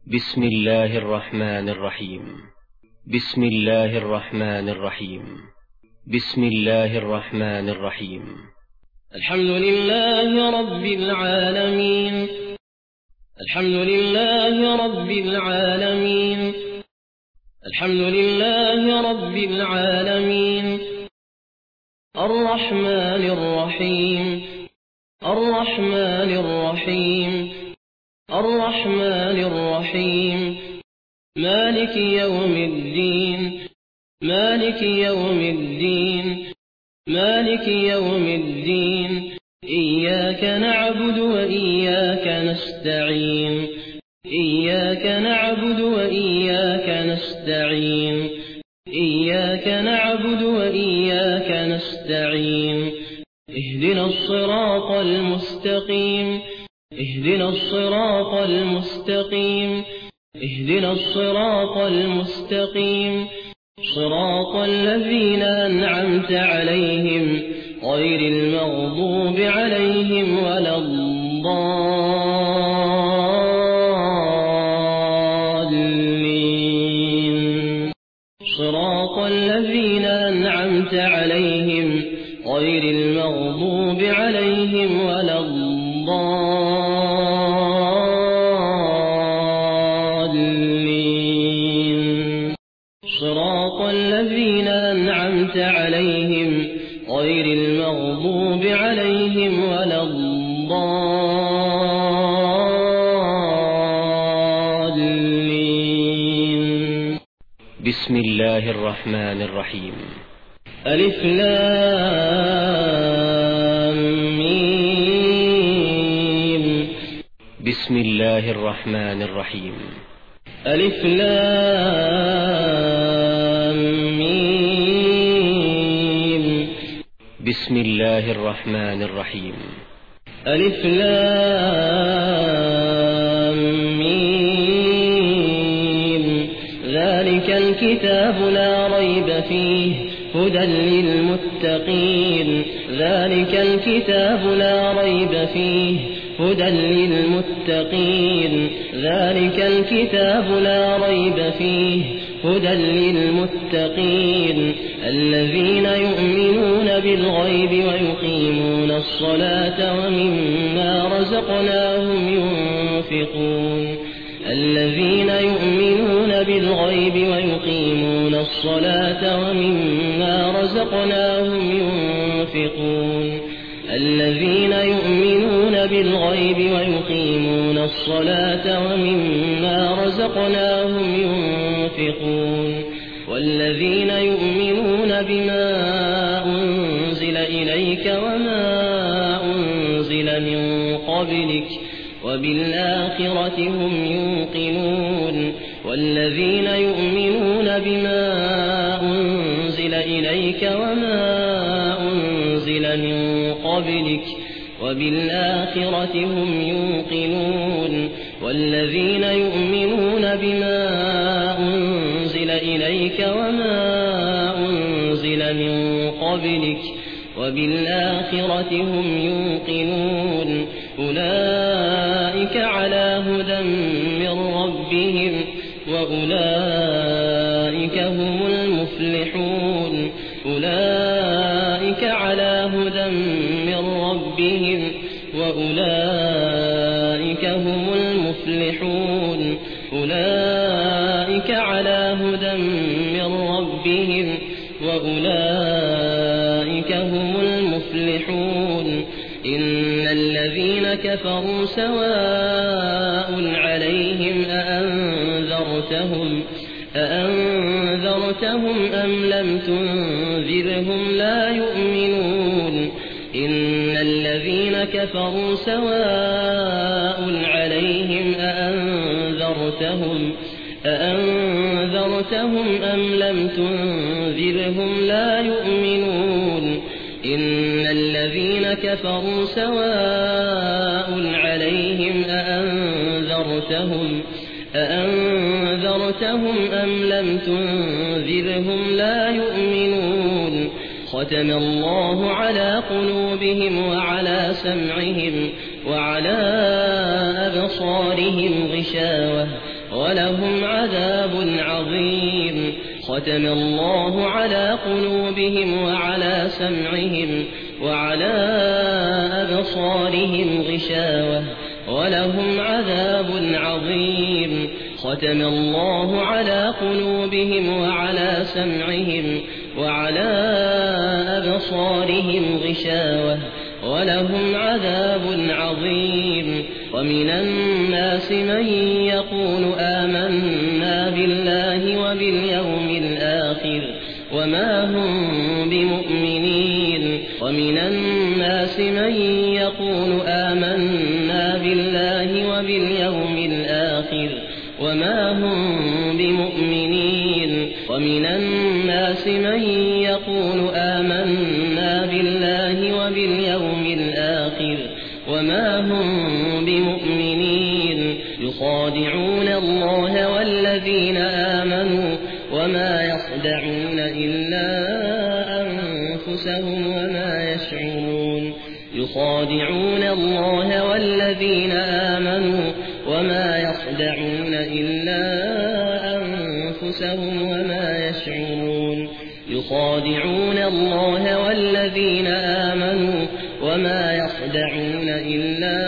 بسم الله الرحمن الرحيم. بسم الله الرحمن الرحيم. بسم الله الرحمن الرحيم. الحمد لله رب العالمين. الحمد لله رب العالمين. الحمد لله رب العالمين. الرحمن الرحيم. الرحمن الرحيم. الرحمن الرحيم. مالك يوم الدين. مالك يوم الدين. مالك يوم الدين. إياك نعبد وإياك نستعين. إياك نعبد وإياك نستعين. إياك نعبد وإياك نستعين. اهدنا الصراط المستقيم. اهدنا الصراط المستقيم. اهدنا الصراط المستقيم. صراط الذين أنعمت عليهم غير المغضوب عليهم ولا الضالين. صراط الذين أنعمت عليهم غير المغضوب عليهم ولا الضالين. صراط الذين أنعمت عليهم غير المغضوب عليهم ولا الضالين. بسم الله الرحمن الرحيم. ألف لام ميم. بسم الله الرحمن الرحيم. ألف لام ميم. بسم الله الرحمن الرحيم. ألف لام ميم. ذلك الكتاب لا ريب فيه هدى للمتقين. ذلك الكتاب لا ريب فيه هدى للمتقين. ذلك الكتاب لا ريب فيه هدى للمتقين الذين يؤمنون بالغيب ويقيمون الصلاة ومما رزقناهم ينفقون. الذين يؤمنون بالغيب ويقيمون الصلاة ومما رزقناهم ينفقون. الذين يؤمنون بالغيب ويقيمون الصلاة ومما رزقناهم ينفقون. والذين يؤمنون بما أنزل إليك وما أنزل من قبلك وبالآخرة هم يوقنون. والذين يؤمنون بما أنزل إليك وما أنزل من قبلك وبالآخرة هم يوقنون. والذين يؤمنون بما أنزل إليك وما أنزل من قبلك وبالآخرة هم يوقنون. أولئك على هدى من ربهم وأولئك هم المفلحون. أولئك على هدى من ربهم وأولئك هم المفلحون. أولئك على هدى من ربهم وأولئك هم المفلحون. إن الذين كفروا سواء عليهم أأنذرتهم أم لم تنذرهم لا يؤمنون. إن الذين كفروا سواء عليهم أأنذرتهم أم لم تنذرهم لا يؤمنون. إن الذين كفروا سواء عليهم أأنذرتهم أم لم تنذرهم لا يؤمنون. ختم الله على قلوبهم وعلى سمعهم وعلى أبصارهم غشاوة ولهم عذاب عظيم ختم الله على قلوبهم وعلى سمعهم وعلى أبصارهم غشاوة ولهم عذاب عظيم ختم الله على قلوبهم وعلى سمعهم وعلى أبصارهم غشاوة ولهم عذاب عظيم ومن الناس من يقول آمنا بالله وباليوم الآخر وما هم بمؤمنين ومن الناس من يقول آمنا بالله وباليوم الآخر وما هم بمؤمنين ومن الناس من يقول آمنا بالله وباليوم الآخر وما هم بمؤمنين يخادعون الله والذين آمنوا وما يخدعون إلا أنفسهم وما يشعرون يخادعون الله والذين آمنوا وما يخدعون إلا أنفسهم وما يشعرون يخادعون الله والذين آمنوا وما يخدعون إلا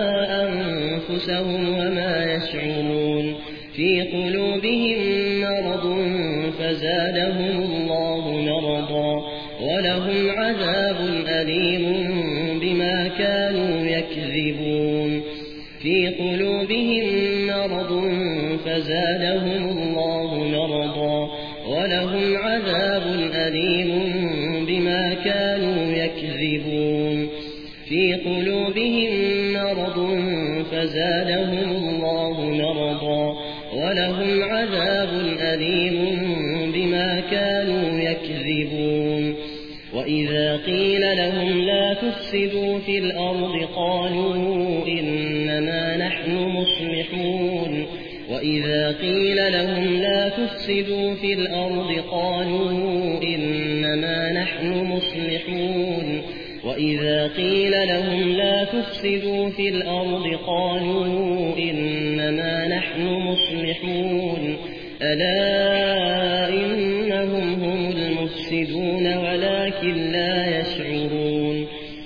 أنفسهم وما يشعرون في قلوبهم مرض فزادهم الله مرضا ولهم عذاب أليم بما كانوا يكذبون في قلوبهم مرض فزادهم الله مرضا ولهم عذاب أليم بما كانوا يكذبون في قلوبهم مرض فزادهم الله مرضا ولهم عذاب أليم بما كانوا يكذبون وإذا قيل لهم لا تفسدوا في الأرض قالوا إنما نحن مصلحون وإذا قيل لهم لا تفسدوا في الأرض قالوا إنما نحن مصلحون وإذا قيل لهم لا تفسدوا في الأرض قالوا إنما نحن مصلحون ألا إنهم هم المفسدون ولكن لا يشعرون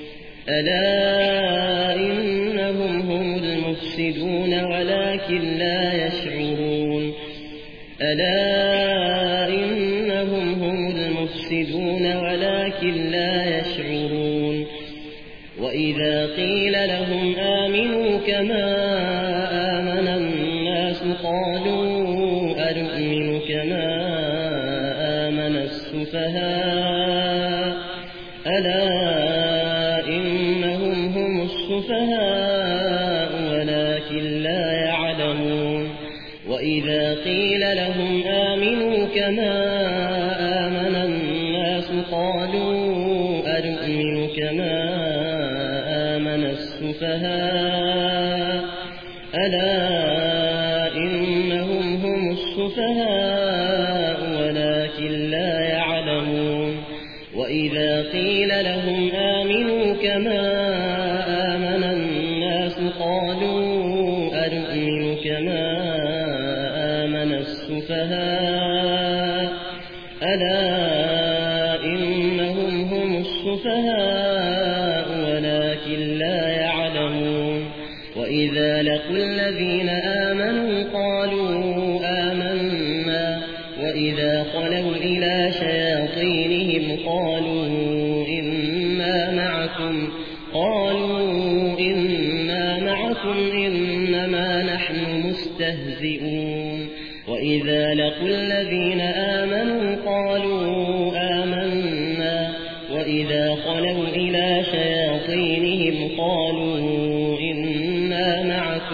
ألا إنهم هم المفسدون ولكن لا يشعرون ألا إنهم هم المفسدون ولكن لا يشعرون وإذا قيل لهم آمنوا كما آمن الناس قالوا أنؤمن كما آمن السفهاء ألا إنهم هم السفهاء ولكن لا يعلمون وإذا قيل لهم آمنوا كما آمن الناس قالوا أنؤمن كما آمن السفهاء ألا إنهم هم السفهاء ولكن لا يعلمون وإذا قيل لهم آمنوا كما آمن الناس قالوا أنؤمن كما آمن السفهاء ألا إنهم هم السفهاء ولكن لا يعلمون وإذا لقوا الذين آمنوا قالوا آمنا وإذا خلوا إلى شياطينهم قالوا إنا معكم إنما نحن مستهزئون وإذا لقوا الذين آمنوا قالوا آمنا وإذا خلوا إلى شياطينهم قالوا إنا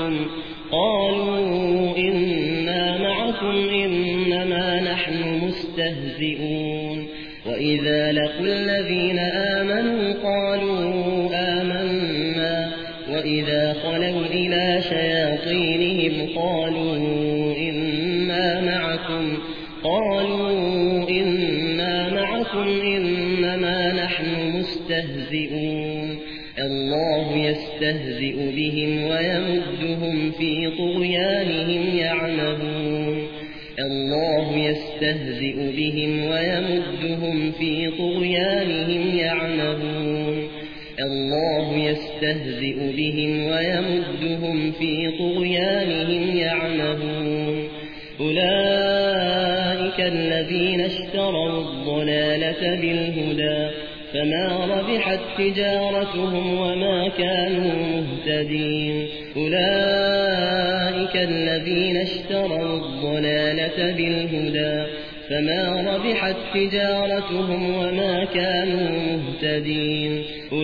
معكم إنما نحن مستهزئون وإذا لقوا الذين آمنوا قالوا آمنا وإذا خلوا إلى شياطينهم قالوا إنا معكم إنما نحن مستهزئون الله يستهزئ بهم ويمدهم في طغيانهم يعمهون الله يستهزئ بهم ويمدهم في طغيانهم يعمهون الله يستهزئ بهم ويمدهم في طغيانهم يعمهون أولئك الذين اشتروا الضلالة بالهدى فما ربحت تجارتهم وما كانوا مهتدين أولئك الذين اشتروا الضلالة بالهدى فما ربحت تجارتهم وما كانوا مهتدين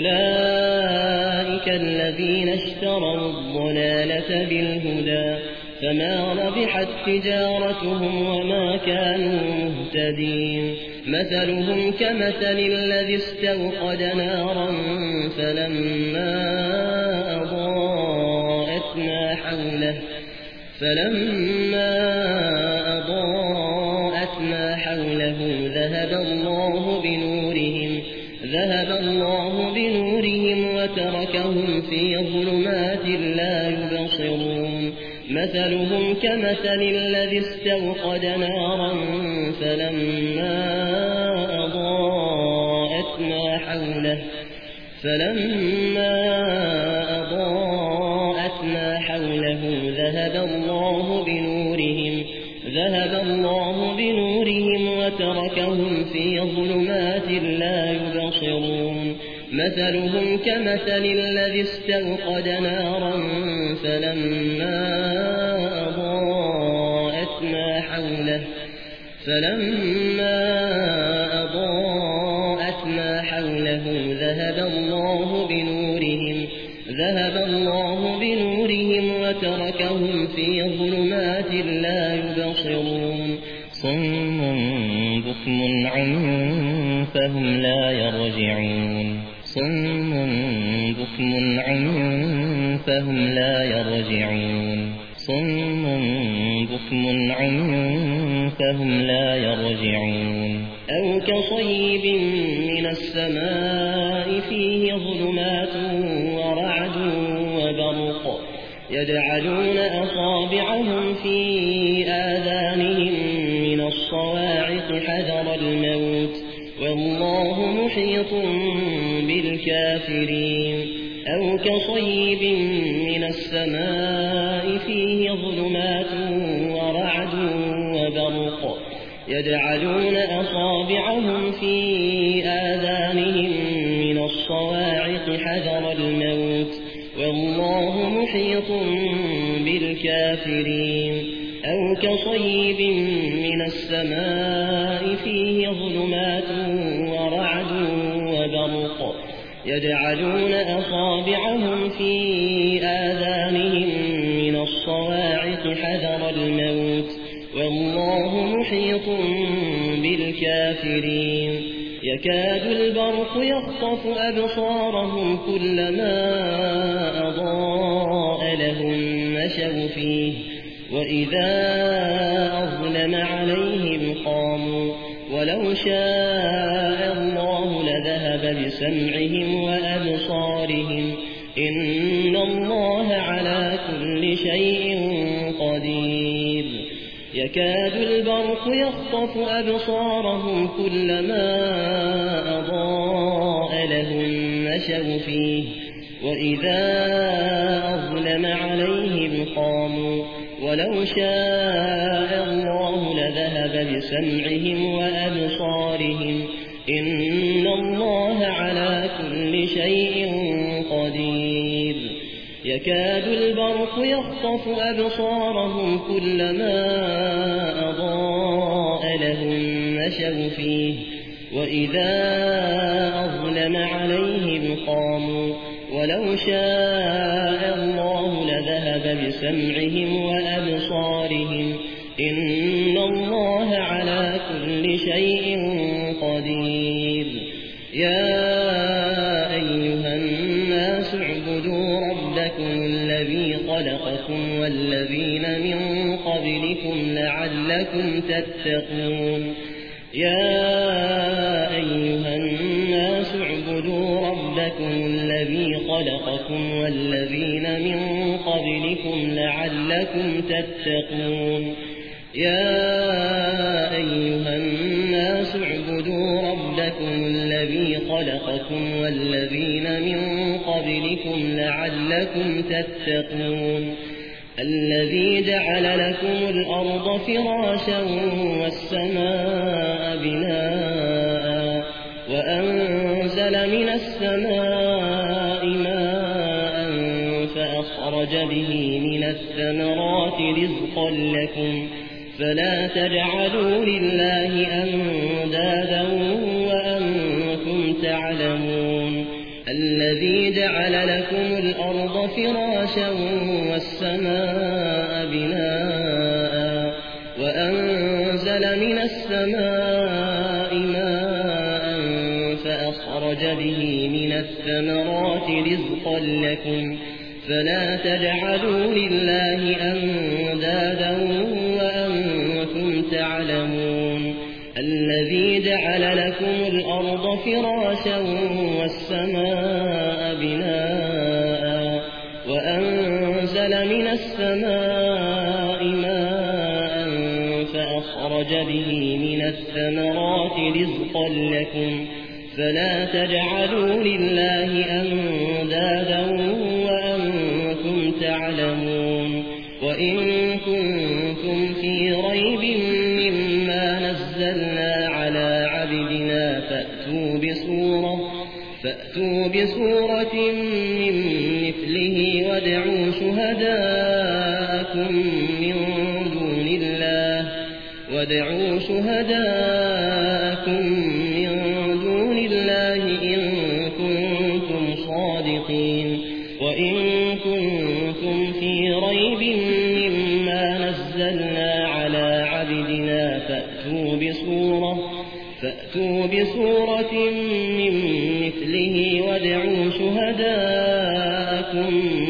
أولئك الذين اشتروا الضلالة بالهدى فما ربحت تجارتهم وما كانوا مهتدين مثلهم كمثل الذي استوقد نارا فلما أضاءت ما حوله ذهب الله بنورهم وتركهم في ظلمات لا يبصرون مثلهم كمثل الذي استوقد نارا فلما أضاءت ما حوله ذهب الله بنورهم وتركهم في ظلمات لا يبصرون مثلهم كمثل الذي استوقد نارا فلما أضاءت ما حوله ذهب الله بنورهم وتركهم في ظلمات لا يبصرون صم بكم عمي فهم لا يرجعون أو كصيب من السماء فيه ظلمات ورعد وبرق يجعلون أصابعهم في آذانهم من الصواعق حذر الموت والله محيط بالكافرين أو كصيب من السماء فيه ظلمات ورعد وبرق يجعلون أصابعهم في آذانهم من الصواعق حذر الموت والله محيط بالكافرين أو كصيب من السماء فيه ظلمات ورعد وبرق يجعلون أصابعهم في آذانهم من الصواعق حذر الموت والله محيط بالكافرين يكاد البرق يخطف أبصارهم كلما أضاء لهم مشوا فيه وإذا أظلم عليهم قاموا ولو شاء الله لذهب بسمعهم وأبصارهم إن الله على كل شيء قدير يكاد البرق يخطف أبصارهم كلما أضاء لهم مشوا فيه وإذا أظلم عليهم قاموا ولو شاء الله لذهب بسمعهم وأبصارهم إن الله على كل شيء قدير يكاد البرق يخطف أبصارهم كلما أضاء لهم مشوا فيه وإذا أظلم عليهم قاموا ولو شاء الله لذهب بسمعهم وأبصارهم إن الله على كل شيء قدير يا أيها الناس اعبدوا ربكم الذي خلقكم والذين من قبلكم لعلكم تتقون يا أيها الناس اعبدوا ربكم ربكم الذي خلقكم والذين من قبلكم لعلكم تتقون يا أيها الناس اعبدوا ربكم الذي خلقكم والذين من قبلكم لعلكم تتقون الذي جعل لكم الأرض فراشا والسماء بناء وأنزل من السماء ماء فأخرج به من الثمرات رزقا لكم فلا تجعلوا لله أندادا وأنتم تعلمون الذي جعل لكم الأرض فراشا والسماء بناء وأنزل من السماء ماء فأخرج به من الثمرات رزقا لكم فلا تجعلوا لله أندادا وأنتم تعلمون الذي جعل لكم الأرض فراشا والسماء بناء وأنزل من السماء ماء فأخرج به من الثمرات رزقا لكم فلا تجعلوا لله أندادا وأنتم تعلمون وإن كنتم في ريب مما نزلنا على عبدنا فأتوا بسورة من مثله وادعوا شهداءكم من دون الله إن كنتم صادقين وإن كنتم في ريب مما نزلنا على عبدنا فأتوا بسورة من مثله وادعوا شهداءكم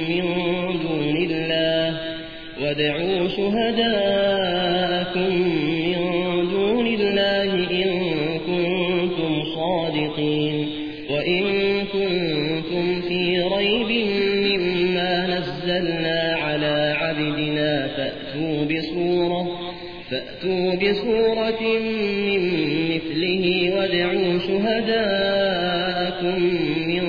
من دون الله إن كنتم صادقين وإن كنتم في ريب مما نزلنا على عبدنا فأتوا بسورة من مثله وادعوا شهداءكم من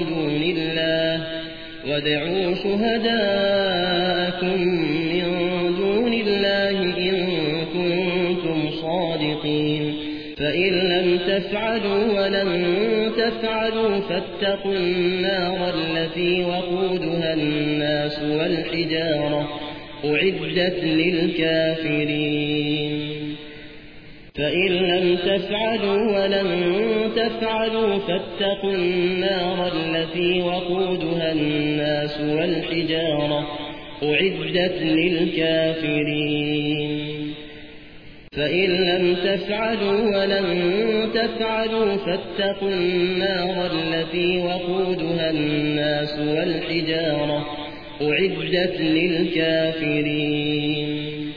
دون الله إن كنتم صادقين فإن لم تفعلوا ولن تفعلوا فاتقوا النار التي وقودها الناس والحجارة أعدت للكافرين فإن لم تفعلوا ولن تفعلوا فاتقوا النار التي وقودها الناس والحجارة أعدت للكافرين فإن لم تفعلوا ولن تفعلوا فاتقوا النار التي وقودها الناس والحجارة أعدت للكافرين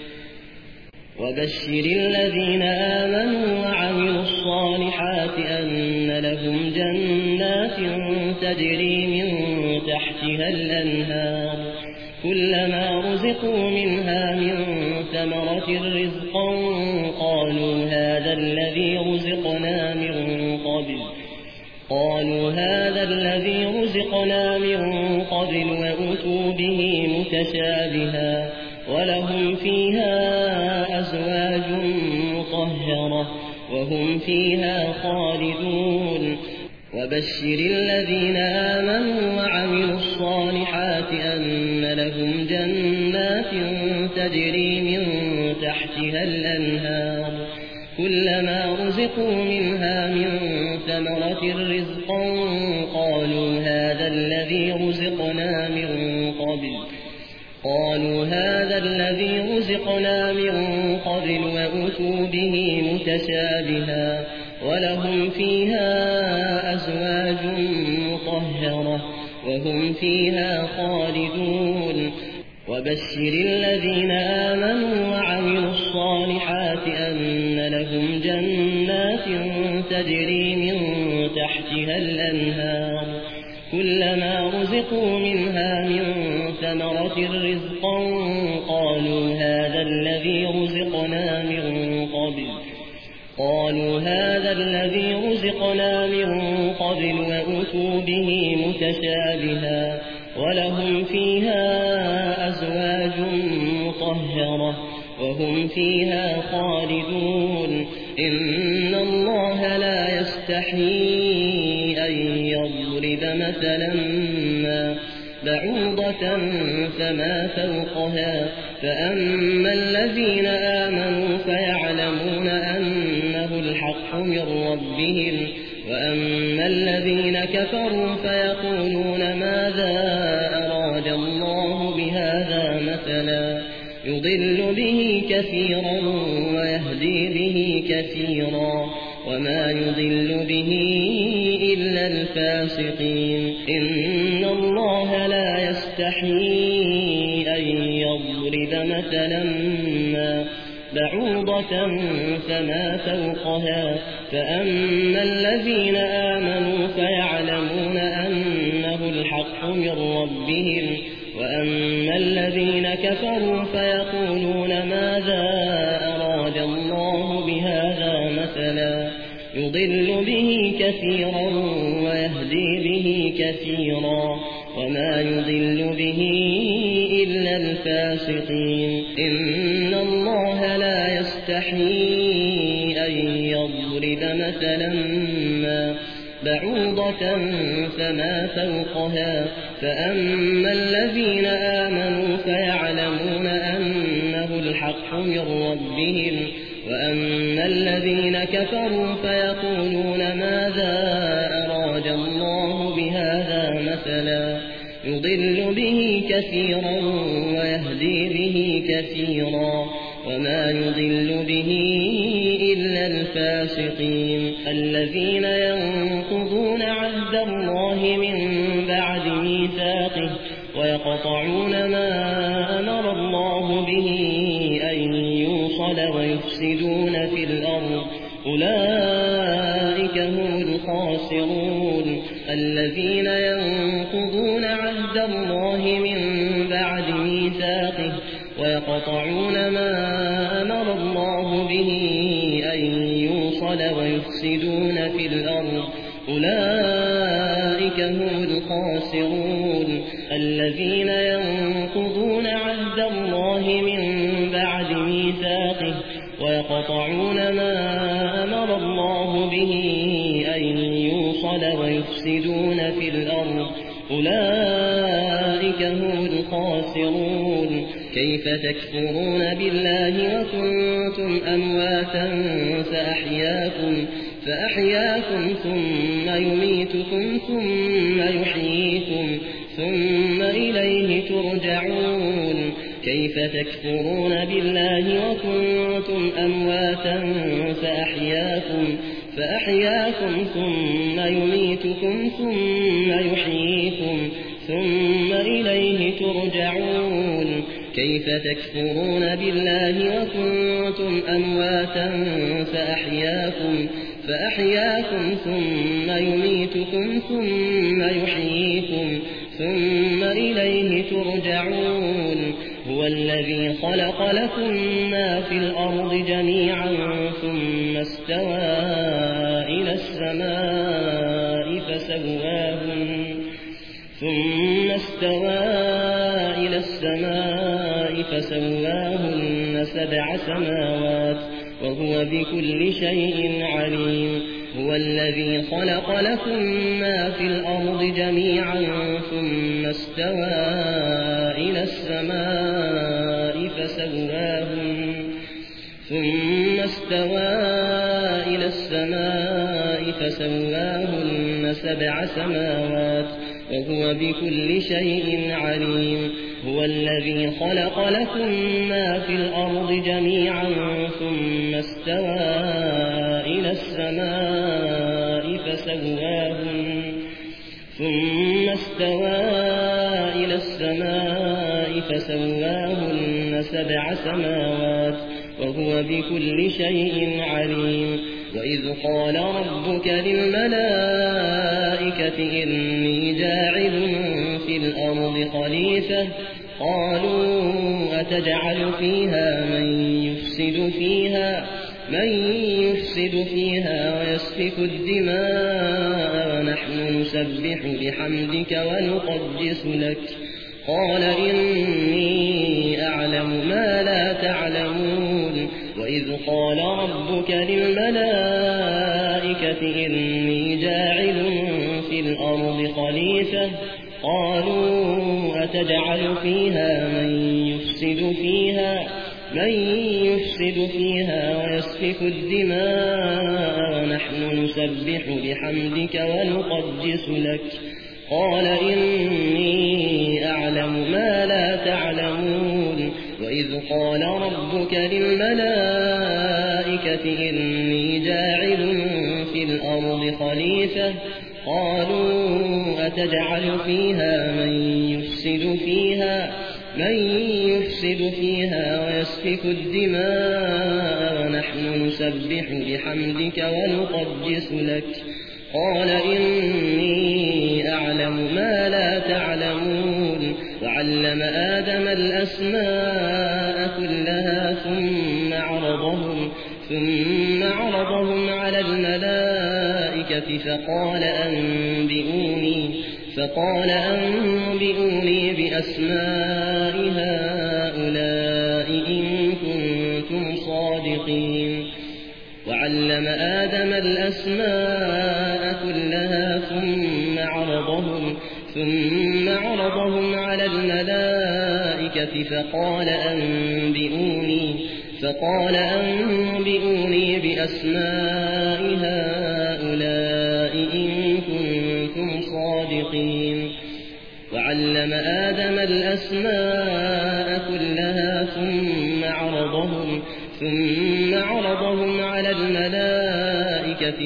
وبشر الذين آمنوا وعملوا الصالحات أن لهم جنات تجري من تحتها الأنهار كلما رزقوا منها من ثمرة رزقا قالوا هذا الذي رزقنا من قبل وأتوا به متشابها ولهم فيها أزواج مطهرة وهم فيها خالدون وبشر الذين آمنوا وعملوا الصالحات أن لهم جنات تجري من تحتها الأنهار كلما رزقوا منها من ثمرة رزقا قالوا هذا الذي رزقنا من قبل وأتوا به متشابها ولهم فيها أزواج مطهرة وهم فيها خالدون وبشر الذين آمنوا وعملوا الصالحات أن لهم جنات تجري من تحتها الأنهار كلما رزقوا منها من ثمرة رزقا قالوا هذا الذي رزقنا من قبل وأتوا به متشابها ولهم فيها أزواج مطهرة وهم فيها خالدون إن الله لا يستحيي أن يضرب مثلا ما بعوضة فما فوقها فأما الذين آمنوا فيعلمون أنه الحق من ربهم وأما الذين كفروا فيقولون ماذا أراد الله بهذا مثلا يضل به كثيرا ويهدي به كثيرا وما يضل به إلا الفاسقين إن الله لا يستحيي أن يضرب مثلا ما بعوضة فما فوقها فأما الذين آمنوا فيعلمون أنه الحق من ربهم وأما الذين كفروا فيقولون ماذا أراد الله بهذا مثلا يضل به كثيرا ويهدي به كثيرا وما يضل به إلا الفاسقين إن الله لا يستحيي أن يضرب مثلا ما بعوضة فما فوقها فأما الذين آمنوا فيعلمون أنه الحق من ربهم وأما الذين كفروا فيقولون ماذا أراد الله بهذا مثلا يضل به كثيرا ويهدي به كثيرا وما يضل به إلا الفاسقين الذين ينقضون عهد الله من بعد ميثاقه ويقطعون ما أمر الله به أن يوصل ويفسدون في الأرض أولئك هم الخاسرون الذين ينقضون عهد الله من بعد ميثاقه ويقطعون ما أمر الله به أن يوصل ويفسدون في الأرض أولئك هم الخاسرون الذين ينقضون عهد الله من بعد ميثاقه ويقطعون ما أمر الله به أن يوصل ويفسدون في الأرض أولئك هم الخاسرون كيف تكفرون بالله وكنتم أمواتا فأحياكم ثم يميتكم ثم يحييكم ثم إليه ترجعون كيف تكفرون بالله وكنتم أمواتا فأحياكم ثم يميتكم ثم يحييكم ثم إليه ترجعون كيف تكفرون بالله وكنتم أمواتا فأحياكم ثم يميتكم ثم يحييكم ثم إليه ترجعون هو الذي خلق لكم ما في الأرض جميعا ثم استوى إلى السماء فسواهن 7 سماوات وهو بكل شيء عليم هو الذي خلق لكم ما في الأرض جميعا ثم استوى إلى السماء فسواهن 7 سماوات وهو بكل شيء عليم هو الذي خلق لكم ما في الأرض جميعا ثم استوى إلى السماء فسواهن 7 سماوات وهو بكل شيء عليم وإذ قال ربك للملائكة إني جاعل في الأرض خليفة قالوا أتجعل فيها من يفسد فيها ويسفك الدماء ونحن نسبح بحمدك ونقدس لك قال إني أعلم ما لا تعلمون وإذ قال ربك للملائكة إني جاعل في الأرض خليفة قالوا أتجعل فيها من يفسد فيها ويسفك الدماء ونحن نسبح بحمدك ونقدس لك قال إني أعلم ما لا تعلمون وإذ قال ربك للملائكة إني جاعل في الأرض خليفة قالوا أتجعل فيها من يفسد فيها ويسفك الدماء ونحن نسبح بحمدك ونقدس لك قال إني أعلم ما لا تعلمون وعلم آدم الأسماء كلها ثم عرضهم على الملائكة فقال أنبئوني بأسماء هؤلاء إن كنتم صادقين وعلم آدم الأسماء كلها ثم عرضهم على الملائكة فقال أنبئوني بأسماء هؤلاء إن كنتم صادقين وعلم آدم الأسماء كلها ثم عرضهم على الملائكة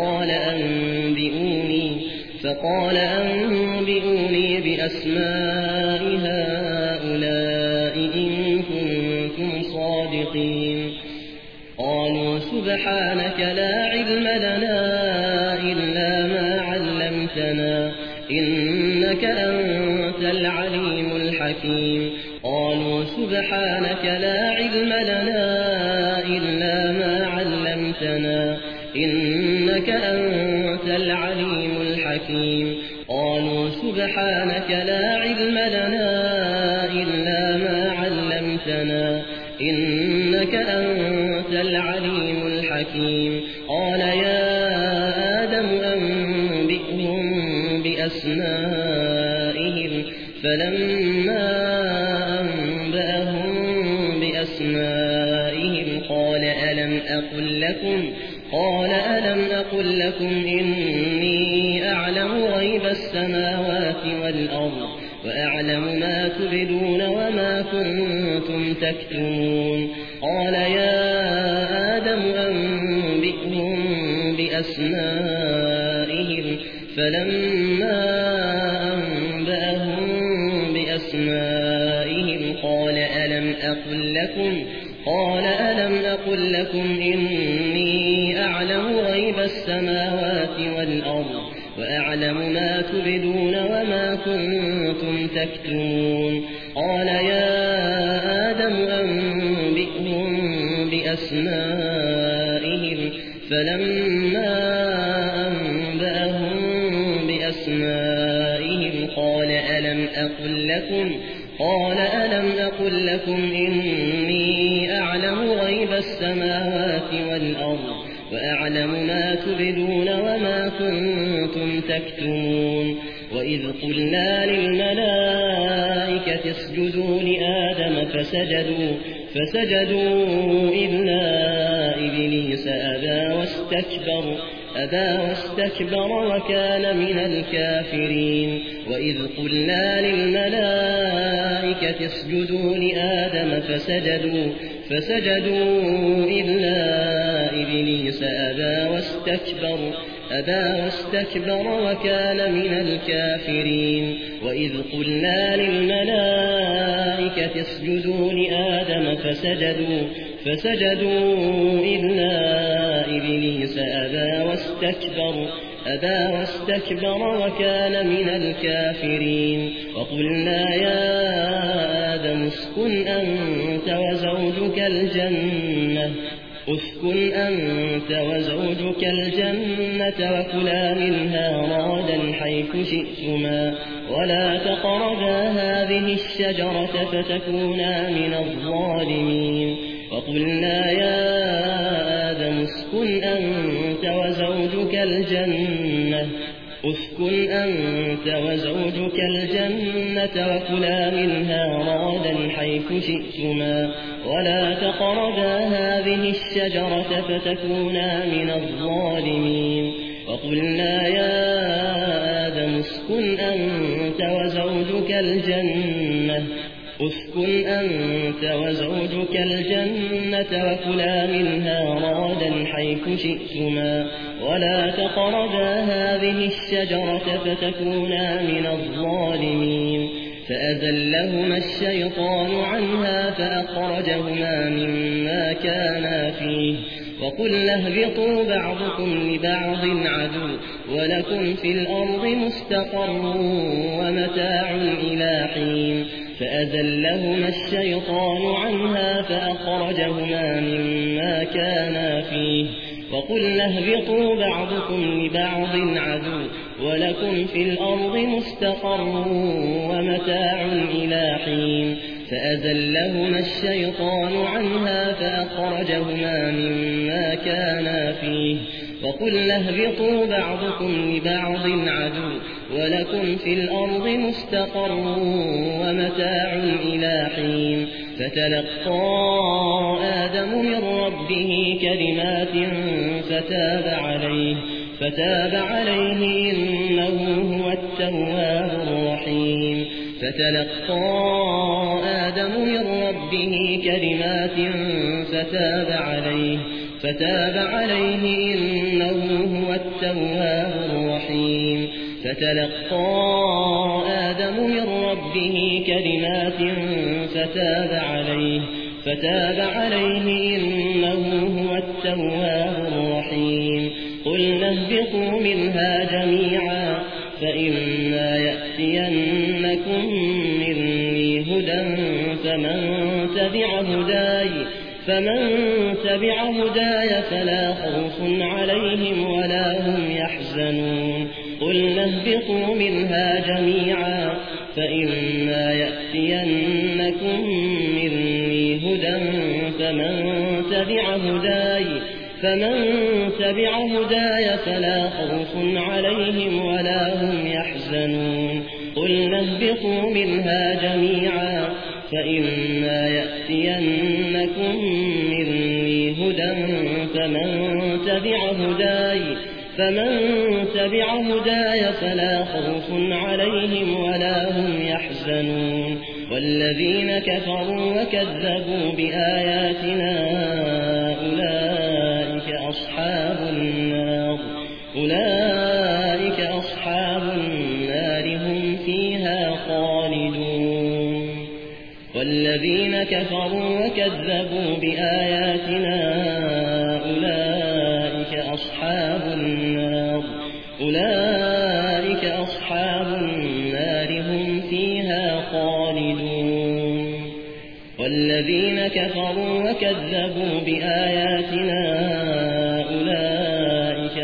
فقال أنبئوني بأسماء هؤلاء إن كنتم صادقين قالوا سبحانك لا علم لنا إلا ما علمتنا إنك أنت العليم الحكيم قالوا سبحانك لا علم لنا إلا ما علمتنا إنك أنت العليم الحكيم قالوا سبحانك لا علم لنا إلا ما علمتنا إنك أنت العليم الحكيم قال يا آدم أنبئهم بأسمائهم فلما أنبأهم بأسمائهم قال ألم أقل لكم إني أعلم غيب السماوات والأرض وأعلم ما تبدون وما كنتم تكتمون قال يا آدم أنبئهم بأسمائهم فلما أنبأهم بأسمائهم قال ألم أقل لكم إني أعلم غيب السماوات والأرض وأعلم ما تبدون وما كنتم تكتمون قال يا آدم أنبئهم بأسمائهم فلما أنبأهم بأسمائهم قال ألم أقل لكم إني أعلم غيب السماوات والأرض وأعلم ما تبدون وما كنتم تكتمون وإذ قلنا للملائكة اسجدوا لآدم فسجدوا إلا إبليس أبى واستكبر وكان من الكافرين وإذ قلنا للملائكة اسجدوا لآدم فسجدوا إلا إبليس أبى واستكبر وكان من الكافرين وإذ قلنا للملائكة اسجدوا لآدم فسجدوا إلا إبليس أبى واستكبر وكان من الكافرين وقلنا يا آدم اسكن أنت وزوجك الجنة وكلا منها رغدا حيث شئتما ولا تقربا هذه الشجرة فتكونا من الظالمين وقلنا يا آدم اسكن أنت وزوجك الجنة وكلا منها رغدا حيث شئتما ولا تقربا هذه الشجرة فتكونا من الظالمين وقلنا يا آدم اسكن أنت وزوجك الجنة وكلا منها رغدا حيث شئتما ولا تقربا هذه الشجرة فتكونا من الظالمين فأزلهما الشيطان عنها فأخرجهما مما كانا فيه وقلنا اهبطوا بعضكم لبعض عدو ولكم في الأرض مستقر ومتاع إلى حين فأزلهما الشيطان عنها فأخرجهما مما كانا فيه وقلنا اهبطوا بعضكم لبعض عدو ولكم في الأرض مستقر ومتاع إلى حين فأزلهما الشيطان عنها فأخرجهما مما كانا فيه وقلنا اهبطوا بعضكم لبعض عدو ولكم في الأرض مستقر ومتاع إلى حين فتلقى آدم من ربه كلمات فتاب عليه إنه هو التواب الرحيم فتلقى آدم من ربه كلمات فتاب عليه إنه هو التواب الرحيم قلنا اهبطوا منها جميعا فإما يأتينكم مني هدى فمن تبع هداي فلا خوف عليهم ولا هم يحزنون قلنا اهبطوا منها جميعا فإما يأتينكم مني هدى فمن تبع هداي فلا خوف عليهم ولا هم يحزنون قلنا اهبطوا منها جميعا فإما يأتينكم مني هدى فمن تبع هداي فلا خوف عليهم ولا هم يحزنون والذين كفروا وكذبوا بآياتنا أولئك أصحاب النار هم فيها خالدون والذين كفروا وكذبوا بآياتنا أولئك أصحاب النار هم فيها خالدون والذين كفروا وكذبوا بآياتنا أولئك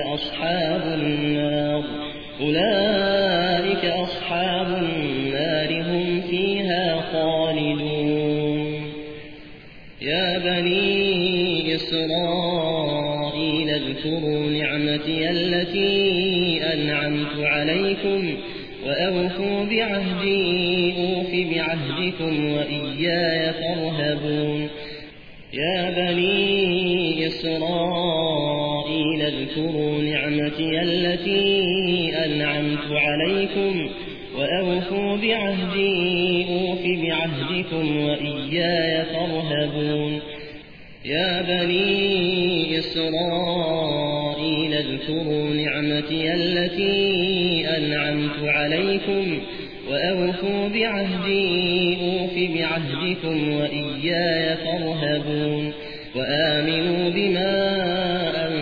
أصحاب النار هم فيها خالدون يا بني إسرائيل اذكروا نعمتي التي أنعمت عليكم وأوفوا بعهدي أوف بعهدكم وإياي فارهبون يا بني إسرائيل اذكروا نعمتي التي أنعمت عليكم وأوفوا بعهدي أوف بعهدكم وإياي فارهبون يا بني إسرائيل اذكروا نعمتي التي أنعمت عليكم وأوفوا بعهدي أوف بعهدكم وإياي فارهبون وآمنوا بما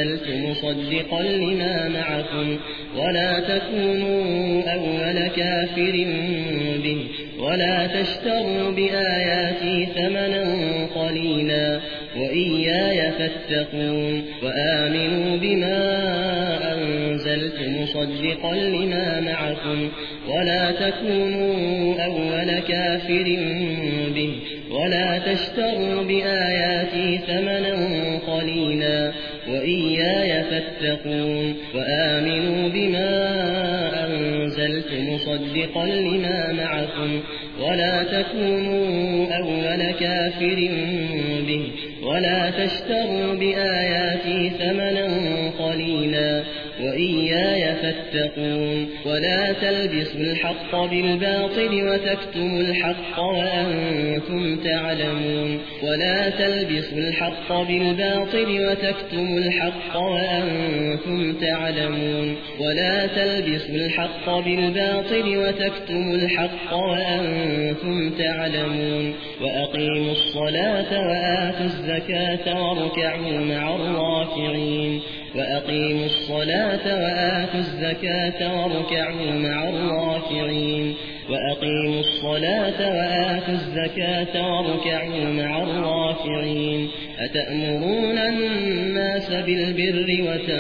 أنزلت مصدقا لما معكم ولا تكونوا أول كافر به ولا تشتروا بآياتي ثمنا قليلا وإياي فاتقون وآمنوا بما أنزلت مصدقا لما معكم ولا تكونوا أول كافر به ولا تشتروا بآياتي ثمنا قليلا وإياي فاتقون وآمنوا بما أنزلت مصدقا لما معكم ولا تكونوا أول كافر به ولا تشتروا بآياتي ثمنا قليلا وإياي فاتقون ولا تلبسوا الحق بالباطل وتكتموا الحق وأنتم تعلمون ولا تلبسوا الحق بالباطل وتكتموا الحق وأنتم تعلمون ولا تلبسوا الحق بالباطل وتكتموا الحق وأنتم تعلمون وأقيموا الصلاة وآتوا الزكاة واركعوا مع الراكعين وأقيموا الصلاة وآتوا الزكاة واركعوا مع الراكعين وأقيموا الصلاة وآتوا الزكاة واركعوا مع الراكعين أتأمرون الناس بالبر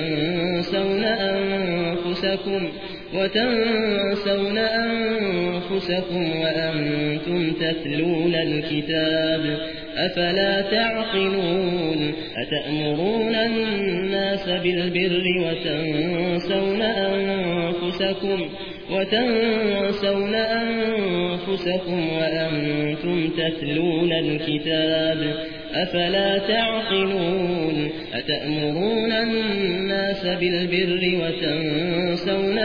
وتنسون أنفسكم وأنتم تتلون الكتاب أفلا تعقلون أتأمرون الناس بالبر وتنسون أنفسكم وأنتم تتلون الكتاب أفلا تعقلون أتأمرون الناس بالبر وتنسون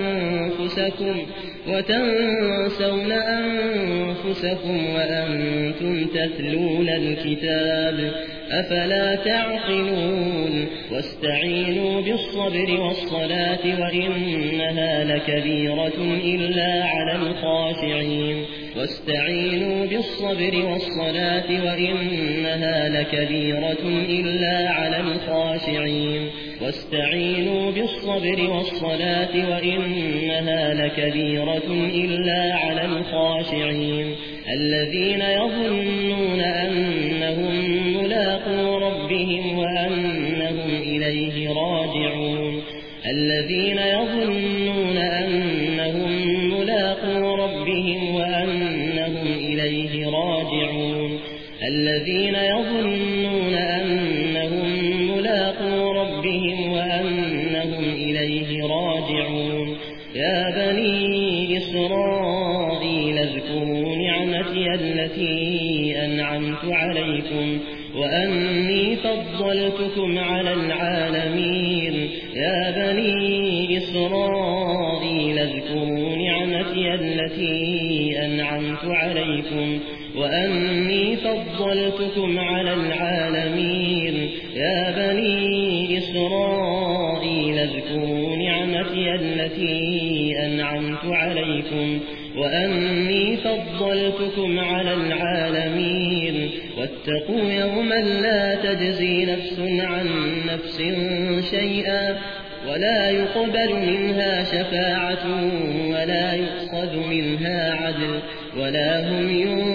أنفسكم وأنتم تتلون الكتاب أفلا تعقلون واستعينوا بالصبر والصلاة وإنها لكبيرة إلا على الخاشعين واستعينوا بالصبر والصلاة وإنها لكبيرة إلا على الخاشعين واستعينوا بالصبر والصلاة وإنها لكبيرة إلا على الخاشعين الذين يظنون أنهم ملاقو ربهم وأنهم إليه راجعون الذين يظنون أنهم ملاقو ربهم وأنهم إليه راجعون الذين يظنون أنهم ملاقو ربهم وأنهم إليه راجعون يا بني إسرائيل اذكروا نعمتي التي أنعمت عليكم وأني فضلتكم على العالمين يا بني إسرائيل اذكروا نعمتي التي أنعمت عليكم وأني فضلتكم على العالمين يا بني إسرائيل اذكروا نعمتي التي أنعمت عليكم وأني فضلتكم على العالمين واتقوا يوما لا تجزي نفس عن نفس شيئا ولا يقبل منها شفاعة ولا يؤخذ منها عدل ولا هم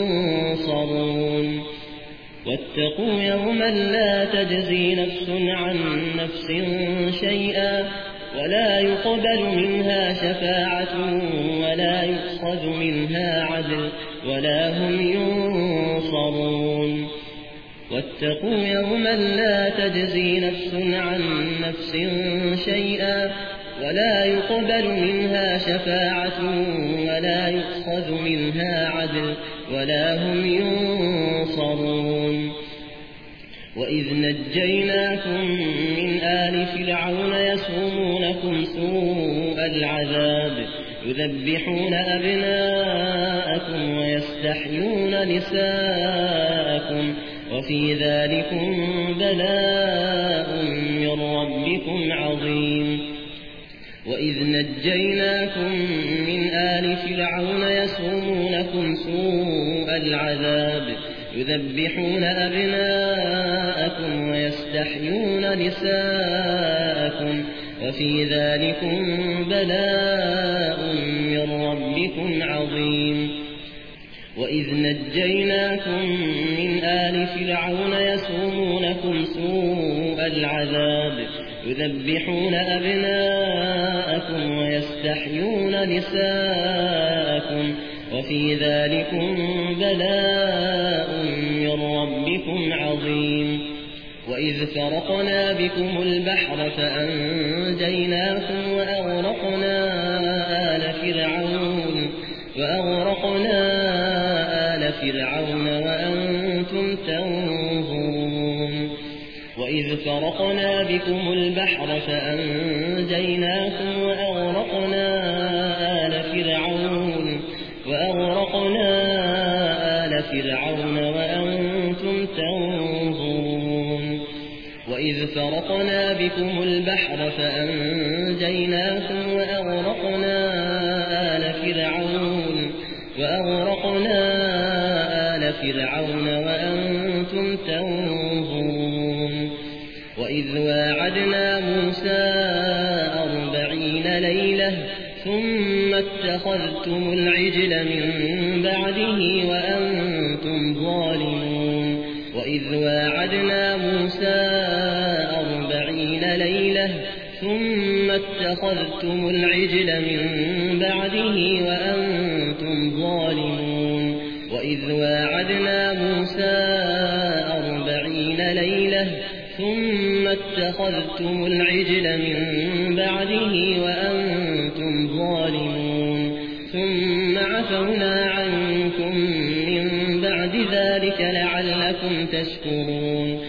ينصرون واتقوا يوما لا تجزي نفس عن نفس شيئا ولا يقبل منها شفاعة ولا يؤخذ منها عدل ولا هم ينصرون واتقوا يوما لا تجزي نفس عن نفس شيئا ولا يقبل منها شفاعة ولا يؤخذ منها عدل ولا هم ينصرون وإذ نجيناكم من آل فرعون يسومونكم سوء العذاب يذبحون أبناءكم ويستحيون نساءكم وفي ذلكم بلاء من ربكم عظيم وإذ نجيناكم من آل فرعون يسومونكم سوء العذاب يذبحون أبناءكم ويستحيون نساءكم نساءكم وفي ذلكم بلاء من ربكم عظيم وإذ نجيناكم من آل فرعون يسومونكم سوء العذاب يذبحون أبناءكم ويستحيون نساءكم وفي ذلكم بلاء من ربكم عظيم وإذ فرقنا بكم البحر فأنجيناكم وأغرقنا آل فرعون وأنتم تنظرون وإذ فرقنا بكم البحر فأنجيناكم وأغرقنا آل فرعون وأنتم تنظرون وإذ فرقنا بكم البحر فأنجيناكم وأغرقنا آل فرعون وأنتم تنظرون وإذ واعدنا موسى 40 ليلة ثم اتخذتم العجل من بعده وأنتم ظالمون وإذ واعدنا موسى 40 ليلة ثم اتخذتم العجل من بعده وأنتم ظالمون وإذ واعدنا موسى 40 ليلة ثم اتخذتم العجل من بعده وأنتم ظالمون ثم عفونا عنكم من بعد ذلك لعلكم تشكرون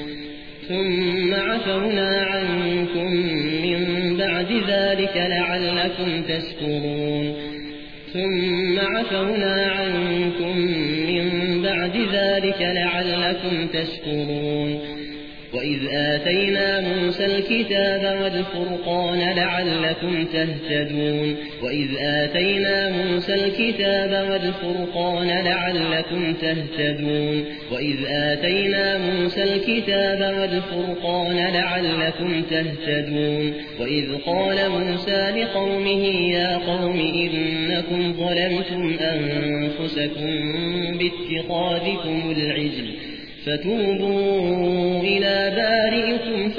وإذ آتينا موسى الكتاب والفرقان لعلكم تهتدون وإذ قال موسى لقومه يا قوم إنكم ظلمتم أنفسكم باتخاذكم العجل فتوبوا إلى بارئكم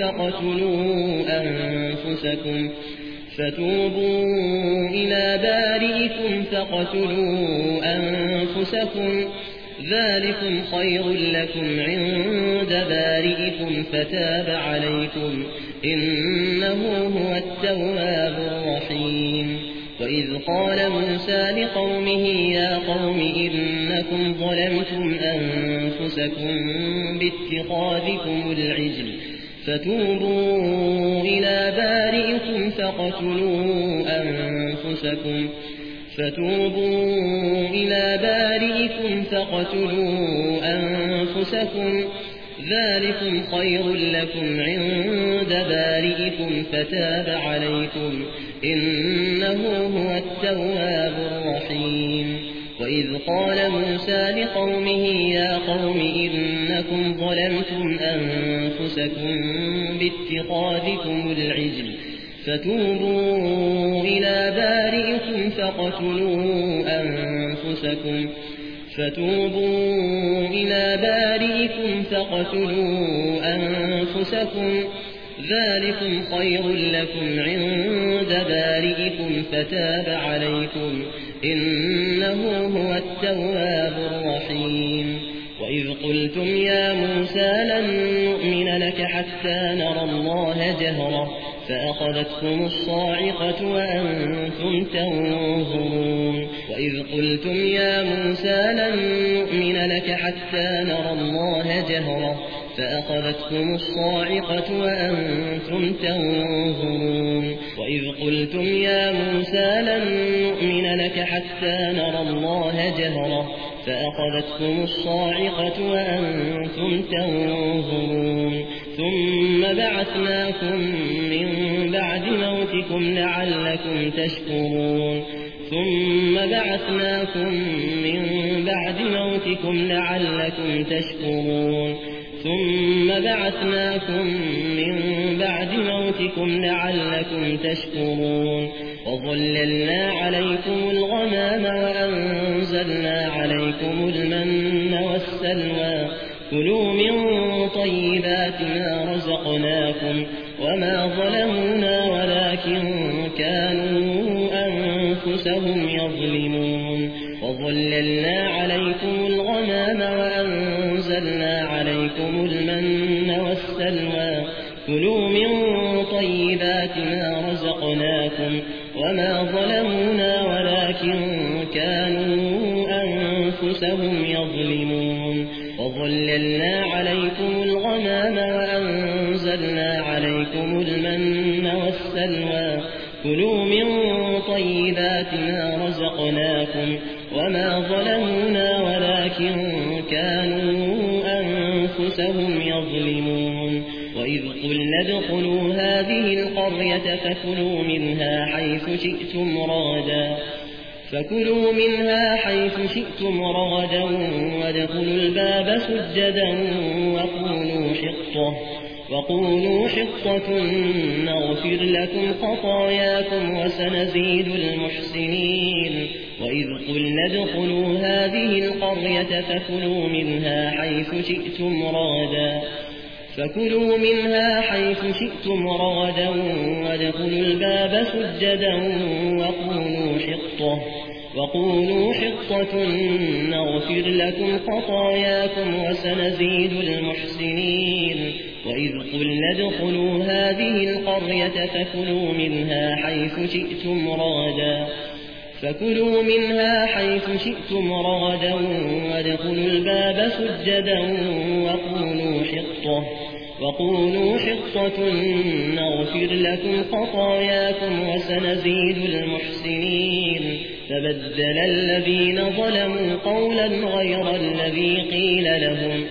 فاقتلوا أنفسكم ذلكم خير لكم عند بارئكم فتاب عليكم إنه هو التواب الرحيم وإذ قال موسى لقومه يا قوم إنكم ظلمتم أنفسكم باتخاذكم العجل فتوبوا إلى بارئكم فاقتلوا أنفسكم ذلكم خير لكم عند بارئكم فتاب عليكم إنه هو التواب الرحيم وإذ قال موسى لقومه يا قوم إنكم ظلمتم أنفسكم باتخاذكم العجل فتوبوا إلى بارئكم فاقتلوا أنفسكم ذلكم خير لكم عند بارئكم فتاب عليكم إنه هو التواب الرحيم وإذ قلتم يا موسى لن نؤمن لك حتى نرى الله جهرة فأخذتكم الصاعقة وأنتم تنظرون وإذ قلتم يا موسى لن نؤمن لك حتى نرى الله جهرة فأخذتكم الصاعقة وأنتم تنظرون وإذ قلتم يا موسى لن نؤمن لك حتى نرى الله جهرة فأخذتكم الصاعقة وأنتم تنظرون ثم بعثناكم من بعد موتكم لعلكم تشكرون ثم بعثناكم من بعد موتكم لعلكم تشكرون وظللنا عليكم الغمام وأنزلنا عليكم المن والسلوى كلوا من طيبات ما رزقناكم وما ظلمونا ولكن كانوا أنفسهم يظلمون وظللنا عليكم الغمام وأنزلنا عليكم المن والسلوى كلوا من طيبات ما رزقناكم وما ظلمونا ولكن كانوا أنفسهم يظلمون وظللنا عليكم الغمام وأنزلنا عليكم المن والسلوى كلوا من طيبات ما رزقناكم وما ظلمونا ولكن كانوا أنفسهم يظلمون وإذ قلنا ادخلوا هذه القرية فكلوا منها حيث شئتم رغدا وادخلوا الباب سجدا وقولوا حطة نغفر لكم خطاياكم وسنزيد المحسنين وإذ قلنا ادخلوا هذه القرية فكلوا منها حيث شئتم رغدا وادخلوا الباب سجدا وقولوا حطة نغفر لكم خطاياكم وسنزيد المحسنين وإذ قلنا ادخلوا هذه القرية فكلوا منها حيث شئتم رغدا وادخلوا الباب سجدا وقولوا حطة نغفر لكم خطاياكم وسنزيد المحسنين فبدل الذين ظلموا قولا غير الذي قيل لهم